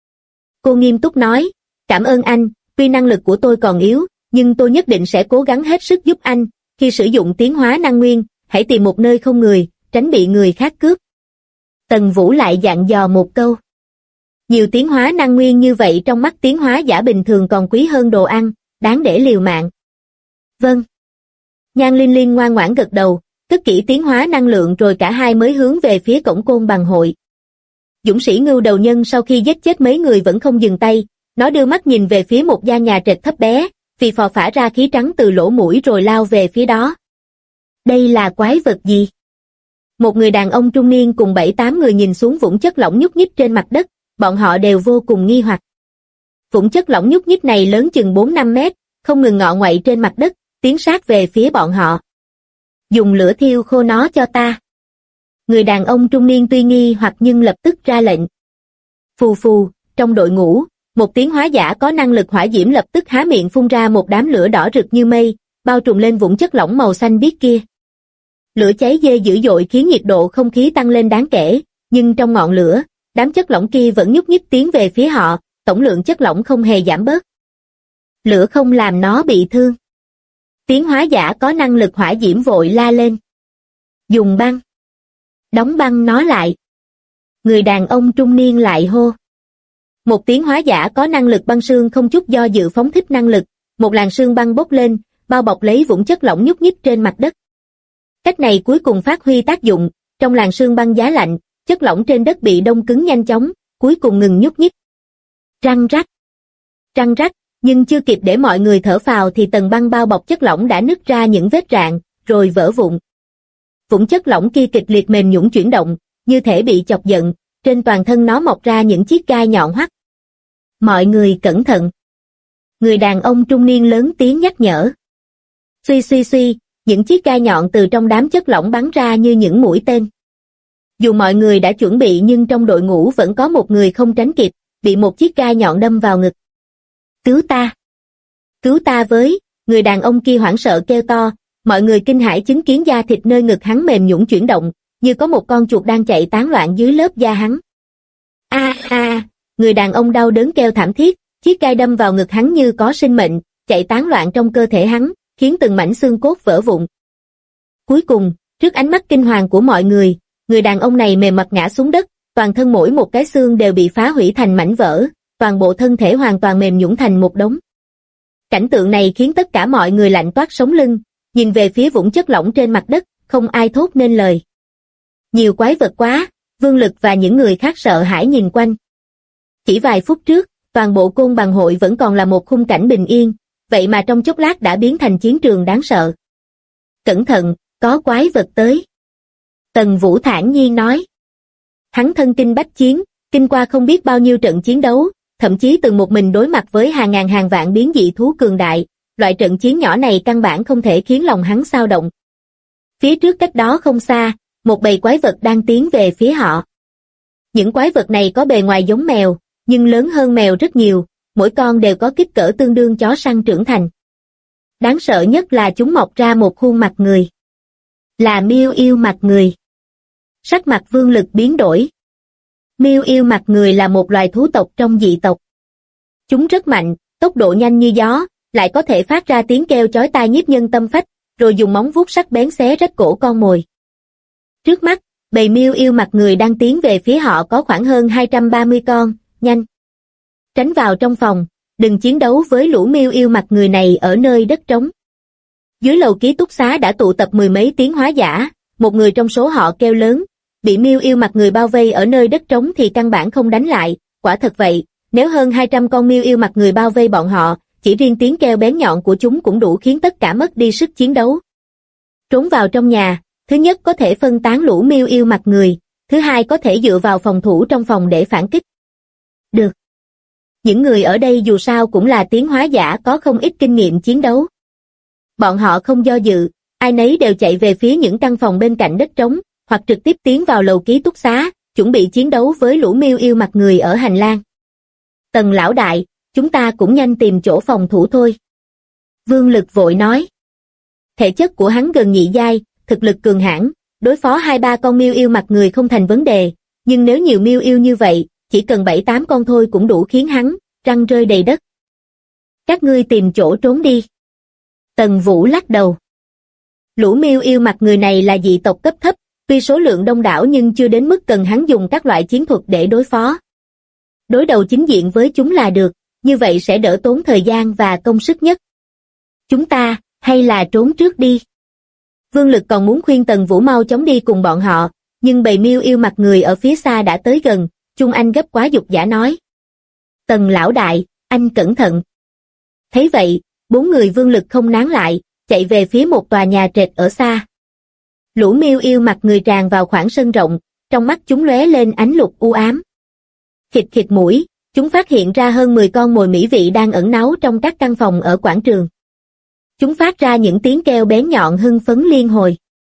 Cô nghiêm túc nói, cảm ơn anh, tuy năng lực của tôi còn yếu, nhưng tôi nhất định sẽ cố gắng hết sức giúp anh. Khi sử dụng tiến hóa năng nguyên, hãy tìm một nơi không người, tránh bị người khác cướp. Tần Vũ lại dặn dò một câu. Nhiều tiến hóa năng nguyên như vậy trong mắt tiến hóa giả bình thường còn quý hơn đồ ăn, đáng để liều mạng. Vâng. Nhan Linh Linh ngoan ngoãn gật đầu, cất kỹ tiến hóa năng lượng rồi cả hai mới hướng về phía cổng Côn Bằng hội. Dũng sĩ Ngưu Đầu Nhân sau khi giết chết mấy người vẫn không dừng tay, nó đưa mắt nhìn về phía một gian nhà trệt thấp bé, phì phò phả ra khí trắng từ lỗ mũi rồi lao về phía đó. Đây là quái vật gì? Một người đàn ông trung niên cùng 7-8 người nhìn xuống vũng chất lỏng nhúc nhích trên mặt đất, bọn họ đều vô cùng nghi hoặc. Vũng chất lỏng nhúc nhích này lớn chừng 4-5 mét, không ngừng ngọ nguậy trên mặt đất, tiến sát về phía bọn họ. Dùng lửa thiêu khô nó cho ta. Người đàn ông trung niên tuy nghi hoặc nhưng lập tức ra lệnh. Phù phù, trong đội ngũ, một tiến hóa giả có năng lực hỏa diễm lập tức há miệng phun ra một đám lửa đỏ rực như mây, bao trùm lên vũng chất lỏng màu xanh biếc kia. Lửa cháy dê dữ dội khiến nhiệt độ không khí tăng lên đáng kể, nhưng trong ngọn lửa, đám chất lỏng kia vẫn nhúc nhích tiến về phía họ, tổng lượng chất lỏng không hề giảm bớt. Lửa không làm nó bị thương. Tiến hóa giả có năng lực hỏa diễm vội la lên. Dùng băng. Đóng băng nó lại. Người đàn ông trung niên lại hô. Một tiến hóa giả có năng lực băng sương không chút do dự phóng thích năng lực, một làn sương băng bốc lên, bao bọc lấy vũng chất lỏng nhúc nhích trên mặt đất. Cách này cuối cùng phát huy tác dụng, trong làn sương băng giá lạnh, chất lỏng trên đất bị đông cứng nhanh chóng, cuối cùng ngừng nhúc nhích. Răng rắc, nhưng chưa kịp để mọi người thở phào thì tầng băng bao bọc chất lỏng đã nứt ra những vết rạn, rồi vỡ vụn. Vũng chất lỏng kia kịch liệt mềm nhũn chuyển động, như thể bị chọc giận, trên toàn thân nó mọc ra những chiếc gai nhọn hoắt. Mọi người cẩn thận. Người đàn ông trung niên lớn tiếng nhắc nhở. Suy, những chiếc gai nhọn từ trong đám chất lỏng bắn ra như những mũi tên. Dù mọi người đã chuẩn bị nhưng trong đội ngũ vẫn có một người không tránh kịp, bị một chiếc gai nhọn đâm vào ngực. Cứu ta! Cứu ta với! Người đàn ông kia hoảng sợ kêu to, mọi người kinh hãi chứng kiến da thịt nơi ngực hắn mềm nhũn chuyển động, như có một con chuột đang chạy tán loạn dưới lớp da hắn. Người đàn ông đau đớn kêu thảm thiết, Chiếc gai đâm vào ngực hắn như có sinh mệnh, chạy tán loạn trong cơ thể hắn, khiến từng mảnh xương cốt vỡ vụn. Cuối cùng, trước ánh mắt kinh hoàng của mọi người, người đàn ông này mềm mặt ngã xuống đất, toàn thân mỗi một cái xương đều bị phá hủy thành mảnh vỡ, toàn bộ thân thể hoàn toàn mềm nhũn thành một đống. Cảnh tượng này khiến tất cả mọi người lạnh toát sống lưng, nhìn về phía vũng chất lỏng trên mặt đất, không ai thốt nên lời. Nhiều quái vật quá, Vương Lực và những người khác sợ hãi nhìn quanh. Chỉ vài phút trước, toàn bộ Côn Bằng hội vẫn còn là một khung cảnh bình yên, vậy mà trong chốc lát đã biến thành chiến trường đáng sợ. Cẩn thận, có quái vật tới. Tần Vũ thản nhiên nói. Hắn thân kinh bách chiến, kinh qua không biết bao nhiêu trận chiến đấu, thậm chí từng một mình đối mặt với hàng ngàn hàng vạn biến dị thú cường đại, loại trận chiến nhỏ này căn bản không thể khiến lòng hắn xao động. Phía trước cách đó không xa, một bầy quái vật đang tiến về phía họ. Những quái vật này có bề ngoài giống mèo, nhưng lớn hơn mèo rất nhiều, mỗi con đều có kích cỡ tương đương chó săn trưởng thành. Đáng sợ nhất là chúng mọc ra một khuôn mặt người. Là miêu yêu mặt người. Sắc mặt Vương Lực biến đổi. Miêu yêu mặt người là một loài thú tộc trong dị tộc. Chúng rất mạnh, tốc độ nhanh như gió, lại có thể phát ra tiếng kêu chói tai nhiếp nhân tâm phách, rồi dùng móng vuốt sắc bén xé rách cổ con mồi. Trước mắt, bầy miêu yêu mặt người đang tiến về phía họ có khoảng hơn 230 con, nhanh. Tránh vào trong phòng, đừng chiến đấu với lũ miêu yêu mặt người này ở nơi đất trống. Dưới lầu ký túc xá đã tụ tập mười mấy tiến hóa giả, một người trong số họ kêu lớn, bị miêu yêu mặt người bao vây ở nơi đất trống thì căn bản không đánh lại, quả thật vậy, nếu hơn 200 con miêu yêu mặt người bao vây bọn họ, chỉ riêng tiếng kêu bén nhọn của chúng cũng đủ khiến tất cả mất đi sức chiến đấu. Trốn vào trong nhà, thứ nhất có thể phân tán lũ miêu yêu mặt người, thứ hai có thể dựa vào phòng thủ trong phòng để phản kích. Được. Những người ở đây dù sao cũng là tiến hóa giả có không ít kinh nghiệm chiến đấu. Bọn họ không do dự, ai nấy đều chạy về phía những căn phòng bên cạnh đất trống, hoặc trực tiếp tiến vào lầu ký túc xá, chuẩn bị chiến đấu với lũ miêu yêu mặt người ở hành lang. Tần lão đại, chúng ta cũng nhanh tìm chỗ phòng thủ thôi. Vương Lực vội nói. Thể chất của hắn gần nhị giai, thực lực cường hãn, đối phó 2-3 con miêu yêu mặt người không thành vấn đề, nhưng nếu nhiều miêu yêu như vậy, chỉ cần 7-8 con thôi cũng đủ khiến hắn răng rơi đầy đất. Các ngươi tìm chỗ trốn đi. Tần Vũ lắc đầu. Lũ miêu yêu mặt người này là dị tộc cấp thấp, tuy số lượng đông đảo nhưng chưa đến mức cần hắn dùng các loại chiến thuật để đối phó. Đối đầu chính diện với chúng là được, như vậy sẽ đỡ tốn thời gian và công sức nhất. Chúng ta, hay là trốn trước đi. Vương Lực còn muốn khuyên Tần Vũ mau chóng đi cùng bọn họ, nhưng bầy miêu yêu mặt người ở phía xa đã tới gần, Chung Anh gấp quá dục dã nói. Tần lão đại, anh cẩn thận. Thấy vậy, 4 người Vương Lực không nán lại, chạy về phía một tòa nhà trệt ở xa. Lũ miêu yêu mặt người tràn vào khoảng sân rộng, trong mắt chúng lóe lên ánh lục u ám. Khịt khịt mũi, chúng phát hiện ra hơn 10 con mồi mỹ vị đang ẩn náu trong các căn phòng ở quảng trường. Chúng phát ra những tiếng kêu bén nhọn hưng phấn liên hồi.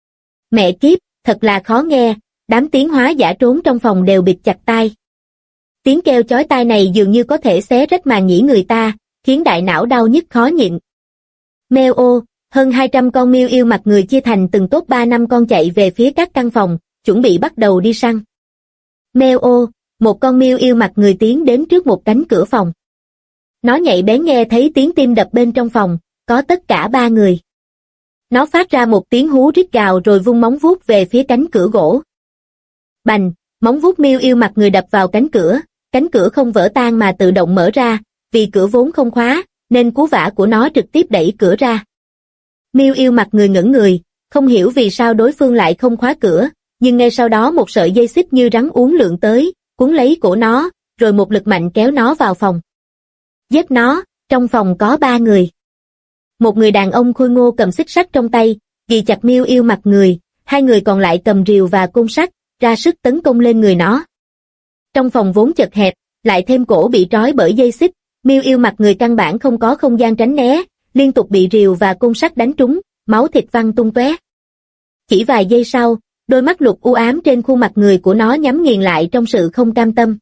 Mẹ kiếp, thật là khó nghe, đám tiến hóa giả trốn trong phòng đều bịt chặt tai. Tiếng kêu chói tai này dường như có thể xé rách màng nhĩ người ta, khiến đại não đau nhức khó nhịn. Meo ô, hơn 200 con miêu yêu mặt người chia thành từng tốp 3-5 con chạy về phía các căn phòng, chuẩn bị bắt đầu đi săn. Meo ô, một con miêu yêu mặt người tiến đến trước một cánh cửa phòng. Nó nhạy bén nghe thấy tiếng tim đập bên trong phòng, có tất cả 3 người. Nó phát ra một tiếng hú rít gào rồi vung móng vuốt về phía cánh cửa gỗ. Bành, móng vuốt miêu yêu mặt người đập vào cánh cửa không vỡ tan mà tự động mở ra, vì cửa vốn không khóa, nên cú vả của nó trực tiếp đẩy cửa ra. Miêu yêu mặt người ngẩn người, không hiểu vì sao đối phương lại không khóa cửa, nhưng ngay sau đó một sợi dây xích như rắn uốn lượn tới, cuốn lấy cổ nó, rồi một lực mạnh kéo nó vào phòng. Giết nó, trong phòng có 3 người. Một người đàn ông khôi ngô cầm xích sắt trong tay, ghi chặt miêu yêu mặt người, 2 người còn lại cầm rìu và côn sắt, ra sức tấn công lên người nó. Trong phòng vốn chật hẹp, lại thêm cổ bị trói bởi dây xích, miêu yêu mặt người căn bản không có không gian tránh né, liên tục bị rìu và côn sắt đánh trúng, máu thịt văng tung tóe. Chỉ vài giây sau, đôi mắt lục u ám trên khuôn mặt người của nó nhắm nghiền lại trong sự không cam tâm.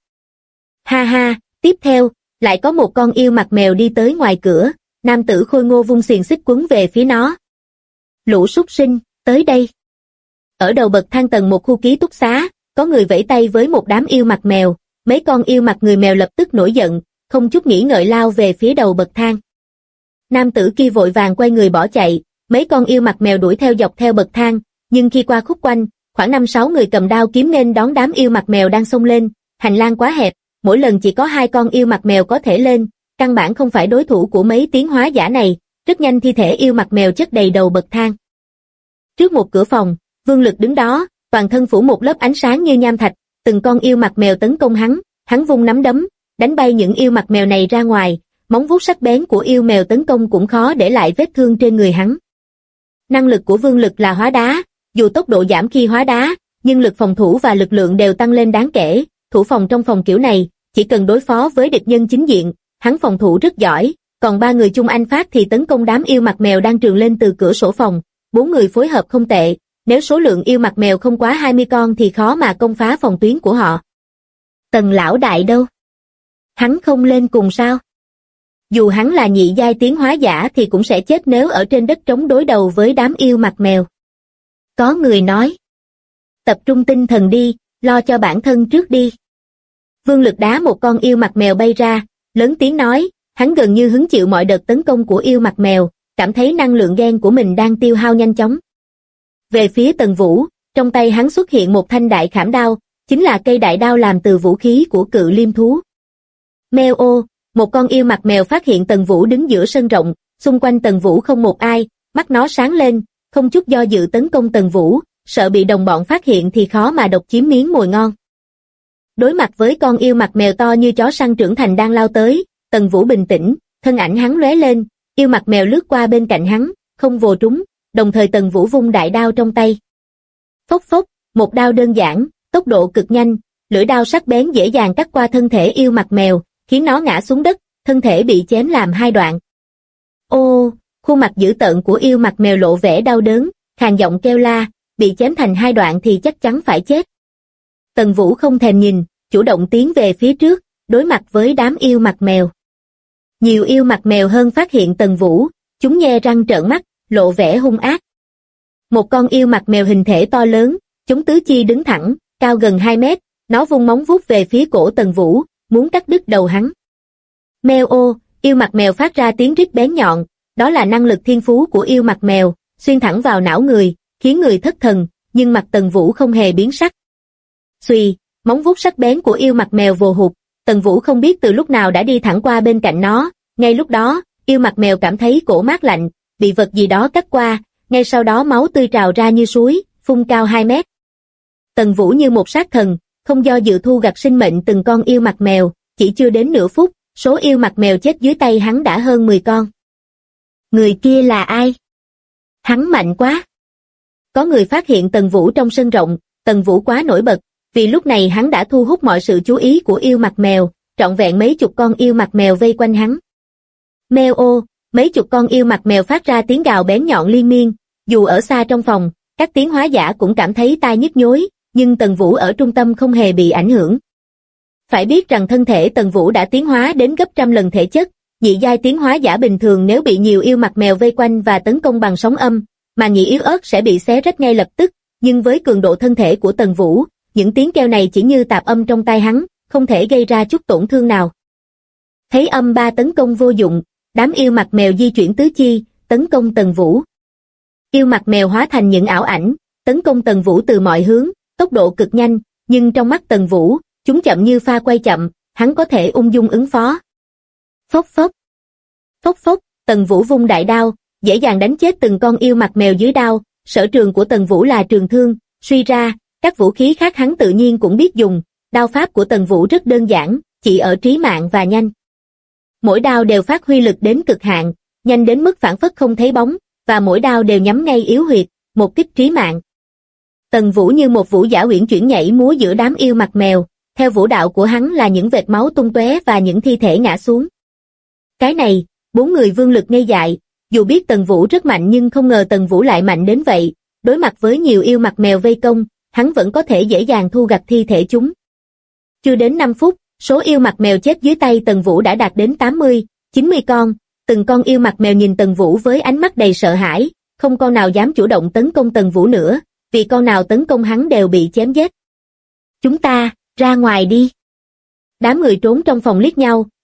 Ha ha, tiếp theo, lại có một con yêu mặt mèo đi tới ngoài cửa, nam tử khôi ngô vung xiềng xích quấn về phía nó. Lũ súc sinh, tới đây. Ở đầu bậc thang tầng một khu ký túc xá, có người vẫy tay với một đám yêu mặt mèo, mấy con yêu mặt người mèo lập tức nổi giận, không chút nghĩ ngợi lao về phía đầu bậc thang. Nam tử kia vội vàng quay người bỏ chạy, mấy con yêu mặt mèo đuổi theo dọc theo bậc thang, nhưng khi qua khúc quanh, khoảng 5-6 người cầm đao kiếm nên đón đám yêu mặt mèo đang xông lên, hành lang quá hẹp, mỗi lần chỉ có 2 con yêu mặt mèo có thể lên, căn bản không phải đối thủ của mấy tiến hóa giả này, rất nhanh thi thể yêu mặt mèo chất đầy đầu bậc thang. Trước một cửa phòng, Vương Lực đứng đó, toàn thân phủ một lớp ánh sáng như nham thạch, từng con yêu mặt mèo tấn công hắn vung nắm đấm, đánh bay những yêu mặt mèo này ra ngoài, móng vuốt sắc bén của yêu mèo tấn công cũng khó để lại vết thương trên người hắn. Năng lực của Vương Lực là hóa đá, dù tốc độ giảm khi hóa đá, nhưng lực phòng thủ và lực lượng đều tăng lên đáng kể, thủ phòng trong phòng kiểu này, chỉ cần đối phó với địch nhân chính diện, hắn phòng thủ rất giỏi, còn 3 người chung anh phát thì tấn công đám yêu mặt mèo đang trườn lên từ cửa sổ phòng, 4 người phối hợp không tệ, nếu số lượng yêu mặt mèo không quá 20 con thì khó mà công phá phòng tuyến của họ. Tần lão đại đâu? Hắn không lên cùng sao? Dù hắn là nhị giai tiến hóa giả thì cũng sẽ chết nếu ở trên đất trống đối đầu với đám yêu mặt mèo. Có người nói, tập trung tinh thần đi, lo cho bản thân trước đi. Vương Lực đá một con yêu mặt mèo bay ra, lớn tiếng nói, hắn gần như hứng chịu mọi đợt tấn công của yêu mặt mèo, cảm thấy năng lượng gen của mình đang tiêu hao nhanh chóng. Về phía Tần Vũ, trong tay hắn xuất hiện một thanh đại khảm đao, chính là cây đại đao làm từ vũ khí của cự liêm thú. Meo ô, một con yêu mặt mèo phát hiện Tần Vũ đứng giữa sân rộng, xung quanh Tần Vũ không một ai, mắt nó sáng lên, không chút do dự tấn công Tần Vũ, sợ bị đồng bọn phát hiện thì khó mà độc chiếm miếng mồi ngon. Đối mặt với con yêu mặt mèo to như chó săn trưởng thành đang lao tới, Tần Vũ bình tĩnh, thân ảnh hắn lóe lên, yêu mặt mèo lướt qua bên cạnh hắn, không vồ trúng, đồng thời Tần Vũ vung đại đao trong tay. Phốc phốc, một đao đơn giản, tốc độ cực nhanh, lưỡi đao sắc bén dễ dàng cắt qua thân thể yêu mặt mèo, khiến nó ngã xuống đất, thân thể bị chém làm 2 đoạn. Ô, khuôn mặt dữ tợn của yêu mặt mèo lộ vẻ đau đớn, khàn giọng kêu la, bị chém thành 2 đoạn thì chắc chắn phải chết. Tần Vũ không thèm nhìn, chủ động tiến về phía trước, đối mặt với đám yêu mặt mèo. Nhiều yêu mặt mèo hơn phát hiện Tần Vũ, chúng nhe răng trợn mắt, lộ vẻ hung ác. Một con yêu mặt mèo hình thể to lớn, chúng tứ chi đứng thẳng, cao gần 2 mét, nó vung móng vuốt về phía cổ Tần Vũ, muốn cắt đứt đầu hắn. Meo ô, yêu mặt mèo phát ra tiếng rít bén nhọn, đó là năng lực thiên phú của yêu mặt mèo, xuyên thẳng vào não người, khiến người thất thần, nhưng mặt Tần Vũ không hề biến sắc. Xuy, móng vuốt sắc bén của yêu mặt mèo vồ hụt, Tần Vũ không biết từ lúc nào đã đi thẳng qua bên cạnh nó, ngay lúc đó, yêu mặt mèo cảm thấy cổ mát lạnh, bị vật gì đó cắt qua, ngay sau đó máu tươi trào ra như suối, phun cao 2 mét. Tần Vũ như một sát thần, không do dự thu gặt sinh mệnh từng con yêu mặt mèo, chỉ chưa đến nửa phút, số yêu mặt mèo chết dưới tay hắn đã hơn 10 con. Người kia là ai? Hắn mạnh quá. Có người phát hiện Tần Vũ trong sân rộng, Tần Vũ quá nổi bật, vì lúc này hắn đã thu hút mọi sự chú ý của yêu mặt mèo, trọn vẹn mấy chục con yêu mặt mèo vây quanh hắn. Meo ô, mấy chục con yêu mặt mèo phát ra tiếng gào bén nhọn liên miên, dù ở xa trong phòng, các tiến hóa giả cũng cảm thấy tai nhức nhối, nhưng Tần Vũ ở trung tâm không hề bị ảnh hưởng. Phải biết rằng thân thể Tần Vũ đã tiến hóa đến gấp trăm lần thể chất, nhị giai tiến hóa giả bình thường nếu bị nhiều yêu mặt mèo vây quanh và tấn công bằng sóng âm, mà nhị yếu ớt sẽ bị xé rách ngay lập tức, nhưng với cường độ thân thể của Tần Vũ, những tiếng kêu này chỉ như tạp âm trong tai hắn, không thể gây ra chút tổn thương nào. Thấy âm 3 tấn công vô dụng, đám yêu mặt mèo di chuyển tứ chi, tấn công Tần Vũ. Yêu mặt mèo hóa thành những ảo ảnh, tấn công Tần Vũ từ mọi hướng, tốc độ cực nhanh, nhưng trong mắt Tần Vũ, chúng chậm như pha quay chậm, hắn có thể ung dung ứng phó. Phốc phốc. Phốc phốc, Tần Vũ vung đại đao, dễ dàng đánh chết từng con yêu mặt mèo dưới đao, sở trường của Tần Vũ là trường thương, suy ra, các vũ khí khác hắn tự nhiên cũng biết dùng, đao pháp của Tần Vũ rất đơn giản, chỉ ở trí mạng và nhanh. Mỗi đao đều phát huy lực đến cực hạn, nhanh đến mức phảng phất không thấy bóng, và mỗi đao đều nhắm ngay yếu huyệt, một kích trí mạng. Tần Vũ như một vũ giả uyển chuyển nhảy múa giữa đám yêu mặt mèo, theo vũ đạo của hắn là những vệt máu tung tóe và những thi thể ngã xuống. Cái này, 4 người Vương Lực ngây dại, dù biết Tần Vũ rất mạnh nhưng không ngờ Tần Vũ lại mạnh đến vậy, đối mặt với nhiều yêu mặt mèo vây công, hắn vẫn có thể dễ dàng thu gặt thi thể chúng. Chưa đến 5 phút, số yêu mặt mèo chết dưới tay Tần Vũ đã đạt đến 80, 90 con, từng con yêu mặt mèo nhìn Tần Vũ với ánh mắt đầy sợ hãi, không con nào dám chủ động tấn công Tần Vũ nữa, vì con nào tấn công hắn đều bị chém giết. Chúng ta, ra ngoài đi. Đám người trốn trong phòng liếc nhau,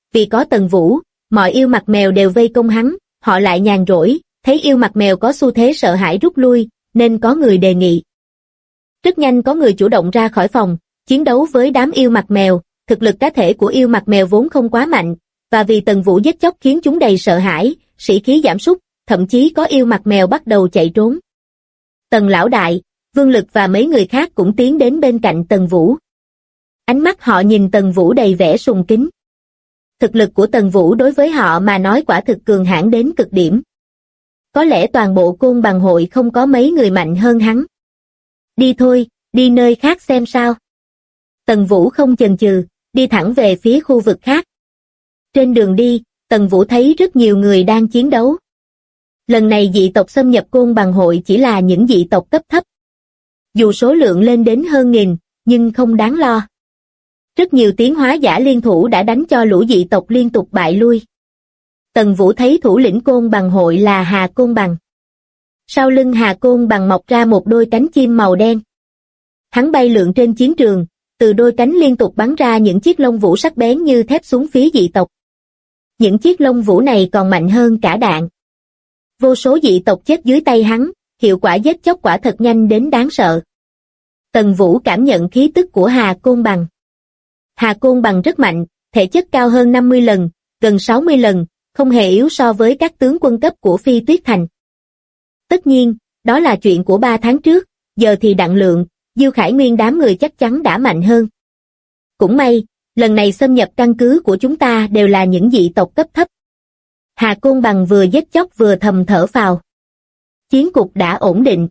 vì có Tần Vũ, mọi yêu mặt mèo đều vây công hắn, họ lại nhàn rỗi, thấy yêu mặt mèo có xu thế sợ hãi rút lui, nên có người đề nghị. Rất nhanh có người chủ động ra khỏi phòng, chiến đấu với đám yêu mặt mèo, thực lực cá thể của yêu mặt mèo vốn không quá mạnh, và vì Tần Vũ giết chóc khiến chúng đầy sợ hãi, sĩ khí giảm sút, thậm chí có yêu mặt mèo bắt đầu chạy trốn. Tần lão đại, Vương Lực và mấy người khác cũng tiến đến bên cạnh Tần Vũ. Ánh mắt họ nhìn Tần Vũ đầy vẻ sùng kính. Thực lực của Tần Vũ đối với họ mà nói quả thực cường hãn đến cực điểm. Có lẽ toàn bộ Côn Bằng hội không có mấy người mạnh hơn hắn. Đi thôi, đi nơi khác xem sao. Tần Vũ không chần chừ, đi thẳng về phía khu vực khác. Trên đường đi, Tần Vũ thấy rất nhiều người đang chiến đấu. Lần này dị tộc xâm nhập Côn Bằng hội chỉ là những dị tộc cấp thấp. Dù số lượng lên đến hơn nghìn, nhưng không đáng lo. Rất nhiều tiến hóa giả liên thủ đã đánh cho lũ dị tộc liên tục bại lui. Tần Vũ thấy thủ lĩnh Côn Bằng hội là Hà Côn Bằng. Sau lưng Hà Côn Bằng mọc ra một đôi cánh chim màu đen. Hắn bay lượn trên chiến trường, từ đôi cánh liên tục bắn ra những chiếc lông vũ sắc bén như thép xuống phía dị tộc. Những chiếc lông vũ này còn mạnh hơn cả đạn. Vô số dị tộc chết dưới tay hắn, hiệu quả giết chóc quả thật nhanh đến đáng sợ. Tần Vũ cảm nhận khí tức của Hà Côn Bằng. Hà Côn Bằng rất mạnh, thể chất cao hơn 50 lần, gần 60 lần, không hề yếu so với các tướng quân cấp của Phi Tuyết Thành. Tất nhiên, đó là chuyện của 3 tháng trước, giờ thì Đặng Lượng, Diêu Khải Nguyên đám người chắc chắn đã mạnh hơn. Cũng may, lần này xâm nhập căn cứ của chúng ta đều là những dị tộc cấp thấp. Hà Côn Bằng vừa giết chóc vừa thầm thở phào. Chiến cục đã ổn định.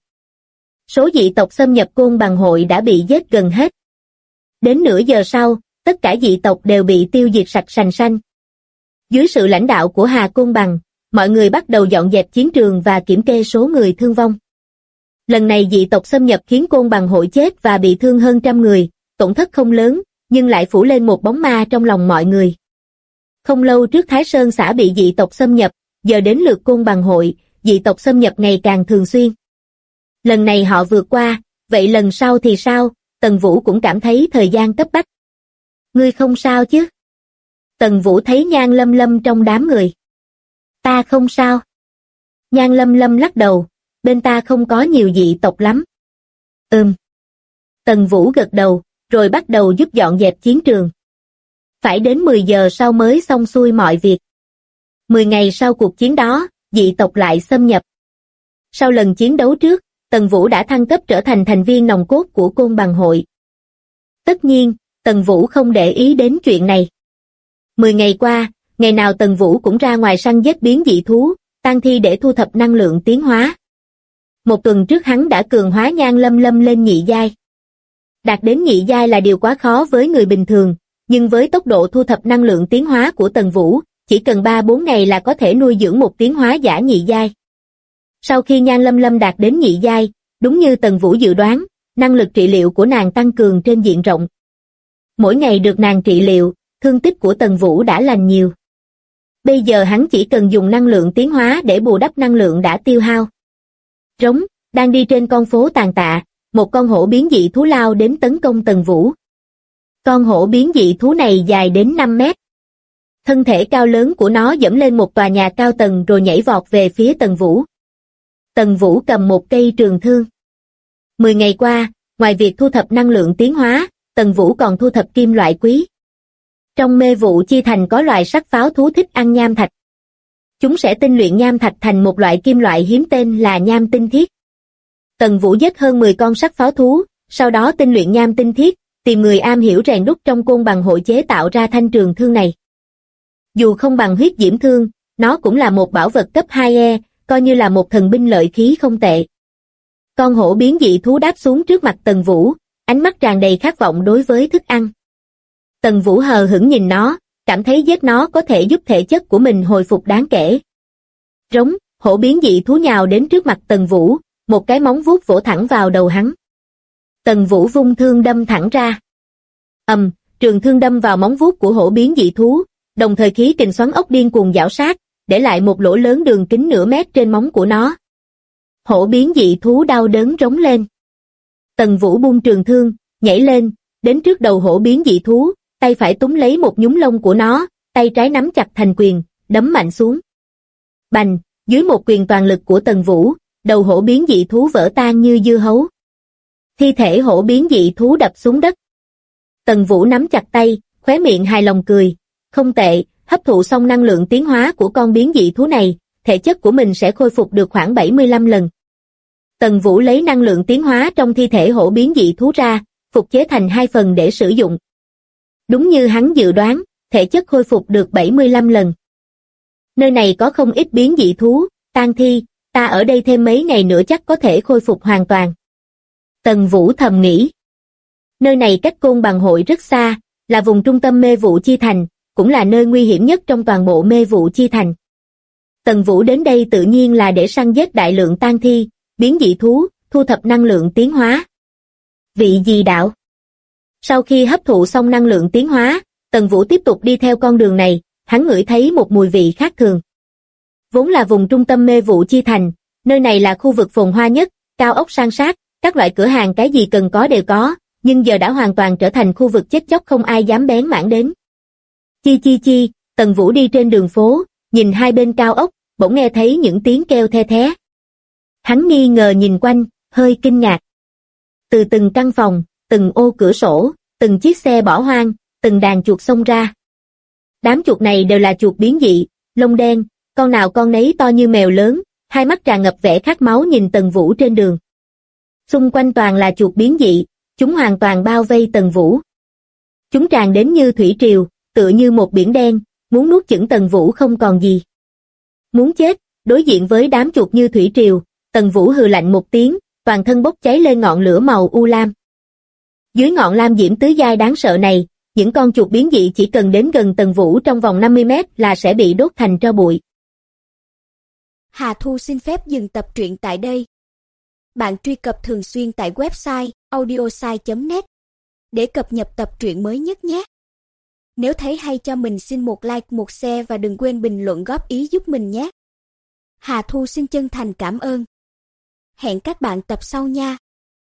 Số dị tộc xâm nhập Côn Bằng hội đã bị giết gần hết. Đến nửa giờ sau, tất cả dị tộc đều bị tiêu diệt sạch sành xanh. Dưới sự lãnh đạo của Hà Côn Bằng, mọi người bắt đầu dọn dẹp chiến trường và kiểm kê số người thương vong. Lần này dị tộc xâm nhập khiến Côn Bằng hội chết và bị thương hơn 100 người, tổn thất không lớn, nhưng lại phủ lên một bóng ma trong lòng mọi người. Không lâu trước Thái Sơn xã bị dị tộc xâm nhập, giờ đến lượt Côn Bằng hội, dị tộc xâm nhập ngày càng thường xuyên. Lần này họ vượt qua, vậy lần sau thì sao? Tần Vũ cũng cảm thấy thời gian cấp bách. Ngươi không sao chứ? Tần Vũ thấy Nhan Lâm Lâm trong đám người. Ta không sao. Nhan Lâm Lâm lắc đầu, bên ta không có nhiều dị tộc lắm. Tần Vũ gật đầu, rồi bắt đầu giúp dọn dẹp chiến trường. Phải đến 10 giờ sau mới xong xuôi mọi việc. 10 ngày sau cuộc chiến đó, dị tộc lại xâm nhập. Sau lần chiến đấu trước, Tần Vũ đã thăng cấp trở thành thành viên nòng cốt của Côn Bằng hội. Tất nhiên, Tần Vũ không để ý đến chuyện này. 10 ngày qua, ngày nào Tần Vũ cũng ra ngoài săn giết biến dị thú, tang thi để thu thập năng lượng tiến hóa. Một tuần trước hắn đã cường hóa Nhan Lâm Lâm lên nhị giai. Đạt đến nhị giai là điều quá khó với người bình thường, nhưng với tốc độ thu thập năng lượng tiến hóa của Tần Vũ, chỉ cần 3-4 ngày là có thể nuôi dưỡng một tiến hóa giả nhị giai. Sau khi Nhan Lâm Lâm đạt đến nhị giai, đúng như Tần Vũ dự đoán, năng lực trị liệu của nàng tăng cường trên diện rộng. Mỗi ngày được nàng trị liệu, thương tích của Tần Vũ đã lành nhiều. Bây giờ hắn chỉ cần dùng năng lượng tiến hóa để bù đắp năng lượng đã tiêu hao. Rống, đang đi trên con phố Tàn Tạ, một con hổ biến dị thú lao đến tấn công Tần Vũ. Con hổ biến dị thú này dài đến 5 mét. Thân thể cao lớn của nó dẫm lên một tòa nhà cao tầng rồi nhảy vọt về phía Tần Vũ. Tần Vũ cầm một cây trường thương. 10 ngày qua, ngoài việc thu thập năng lượng tiến hóa, Tần Vũ còn thu thập kim loại quý. Trong Mê Vụ Chi Thành có loài sắt pháo thú thích ăn nham thạch. Chúng sẽ tinh luyện nham thạch thành một loại kim loại hiếm tên là nham tinh thiết. Tần Vũ giết hơn 10 con sắt pháo thú, sau đó tinh luyện nham tinh thiết, tìm người am hiểu rèn đúc trong Côn Bằng hội chế tạo ra thanh trường thương này. Dù không bằng huyết diễm thương, nó cũng là một bảo vật cấp 2E, coi như là một thần binh lợi khí không tệ. Con hổ biến dị thú đáp xuống trước mặt Tần Vũ, ánh mắt tràn đầy khát vọng đối với thức ăn. Tần Vũ hờ hững nhìn nó, cảm thấy giết nó có thể giúp thể chất của mình hồi phục đáng kể. Rống, hổ biến dị thú nhào đến trước mặt Tần Vũ, một cái móng vuốt vỗ thẳng vào đầu hắn. Tần Vũ vung thương đâm thẳng ra. Trường thương đâm vào móng vuốt của hổ biến dị thú, đồng thời khí kình xoắn ốc điên cuồng giảo sát, để lại một lỗ lớn đường kính nửa mét trên móng của nó. Hổ biến dị thú đau đớn rống lên. Tần Vũ buông trường thương, nhảy lên, đến trước đầu hổ biến dị thú, tay phải túm lấy một nhúm lông của nó, tay trái nắm chặt thành quyền, đấm mạnh xuống. Bành, dưới một quyền toàn lực của Tần Vũ, đầu hổ biến dị thú vỡ tan như dưa hấu. Thi thể hổ biến dị thú đập xuống đất. Tần Vũ nắm chặt tay, khóe miệng hài lòng cười. Không tệ, hấp thụ xong năng lượng tiến hóa của con biến dị thú này, thể chất của mình sẽ khôi phục được khoảng 75 lần. Tần Vũ lấy năng lượng tiến hóa trong thi thể hổ biến dị thú ra, phục chế thành 2 phần để sử dụng. Đúng như hắn dự đoán, thể chất khôi phục được 75 lần. Nơi này có không ít biến dị thú, tang thi, ta ở đây thêm mấy ngày nữa chắc có thể khôi phục hoàn toàn. Tần Vũ thầm nghĩ. Nơi này cách Côn Bằng hội rất xa, là vùng trung tâm mê vụ chi thành, cũng là nơi nguy hiểm nhất trong toàn bộ mê vụ chi thành. Tần Vũ đến đây tự nhiên là để săn giết đại lượng tang thi, biến dị thú, thu thập năng lượng tiến hóa. Vị dị đạo. Sau khi hấp thụ xong năng lượng tiến hóa, Tần Vũ tiếp tục đi theo con đường này, hắn ngửi thấy một mùi vị khác thường. Vốn là vùng trung tâm mê vụ chi thành, nơi này là khu vực phồn hoa nhất, cao ốc san sát, các loại cửa hàng cái gì cần có đều có, nhưng giờ đã hoàn toàn trở thành khu vực chết chóc không ai dám bén mảng đến. Chi chi chi, Tần Vũ đi trên đường phố, nhìn hai bên cao ốc, bỗng nghe thấy những tiếng kêu the thé. Hắn nghi ngờ nhìn quanh, hơi kinh ngạc. Từ từng căn phòng, từng ô cửa sổ, từng chiếc xe bỏ hoang, từng đàn chuột xông ra. Đám chuột này đều là chuột biến dị, lông đen, con nào con nấy to như mèo lớn, hai mắt tràn ngập vẻ khát máu nhìn Tần Vũ trên đường. Xung quanh toàn là chuột biến dị, chúng hoàn toàn bao vây Tần Vũ. Chúng tràn đến như thủy triều, tựa như một biển đen, muốn nuốt chửng Tần Vũ không còn gì. Muốn chết, đối diện với đám chuột như thủy triều, Tần Vũ hừ lạnh một tiếng, toàn thân bốc cháy lên ngọn lửa màu u lam. Dưới ngọn lam diễm tứ giai đáng sợ này, những con chuột biến dị chỉ cần đến gần Tần Vũ trong vòng 50 mét là sẽ bị đốt thành tro bụi. Hà Thu xin phép dừng tập truyện tại đây. Bạn truy cập thường xuyên tại website audiosai.net để cập nhật tập truyện mới nhất nhé. Nếu thấy hay cho mình xin một like, một share và đừng quên bình luận góp ý giúp mình nhé. Hà Thu xin chân thành cảm ơn. Hẹn các bạn tập sau nha.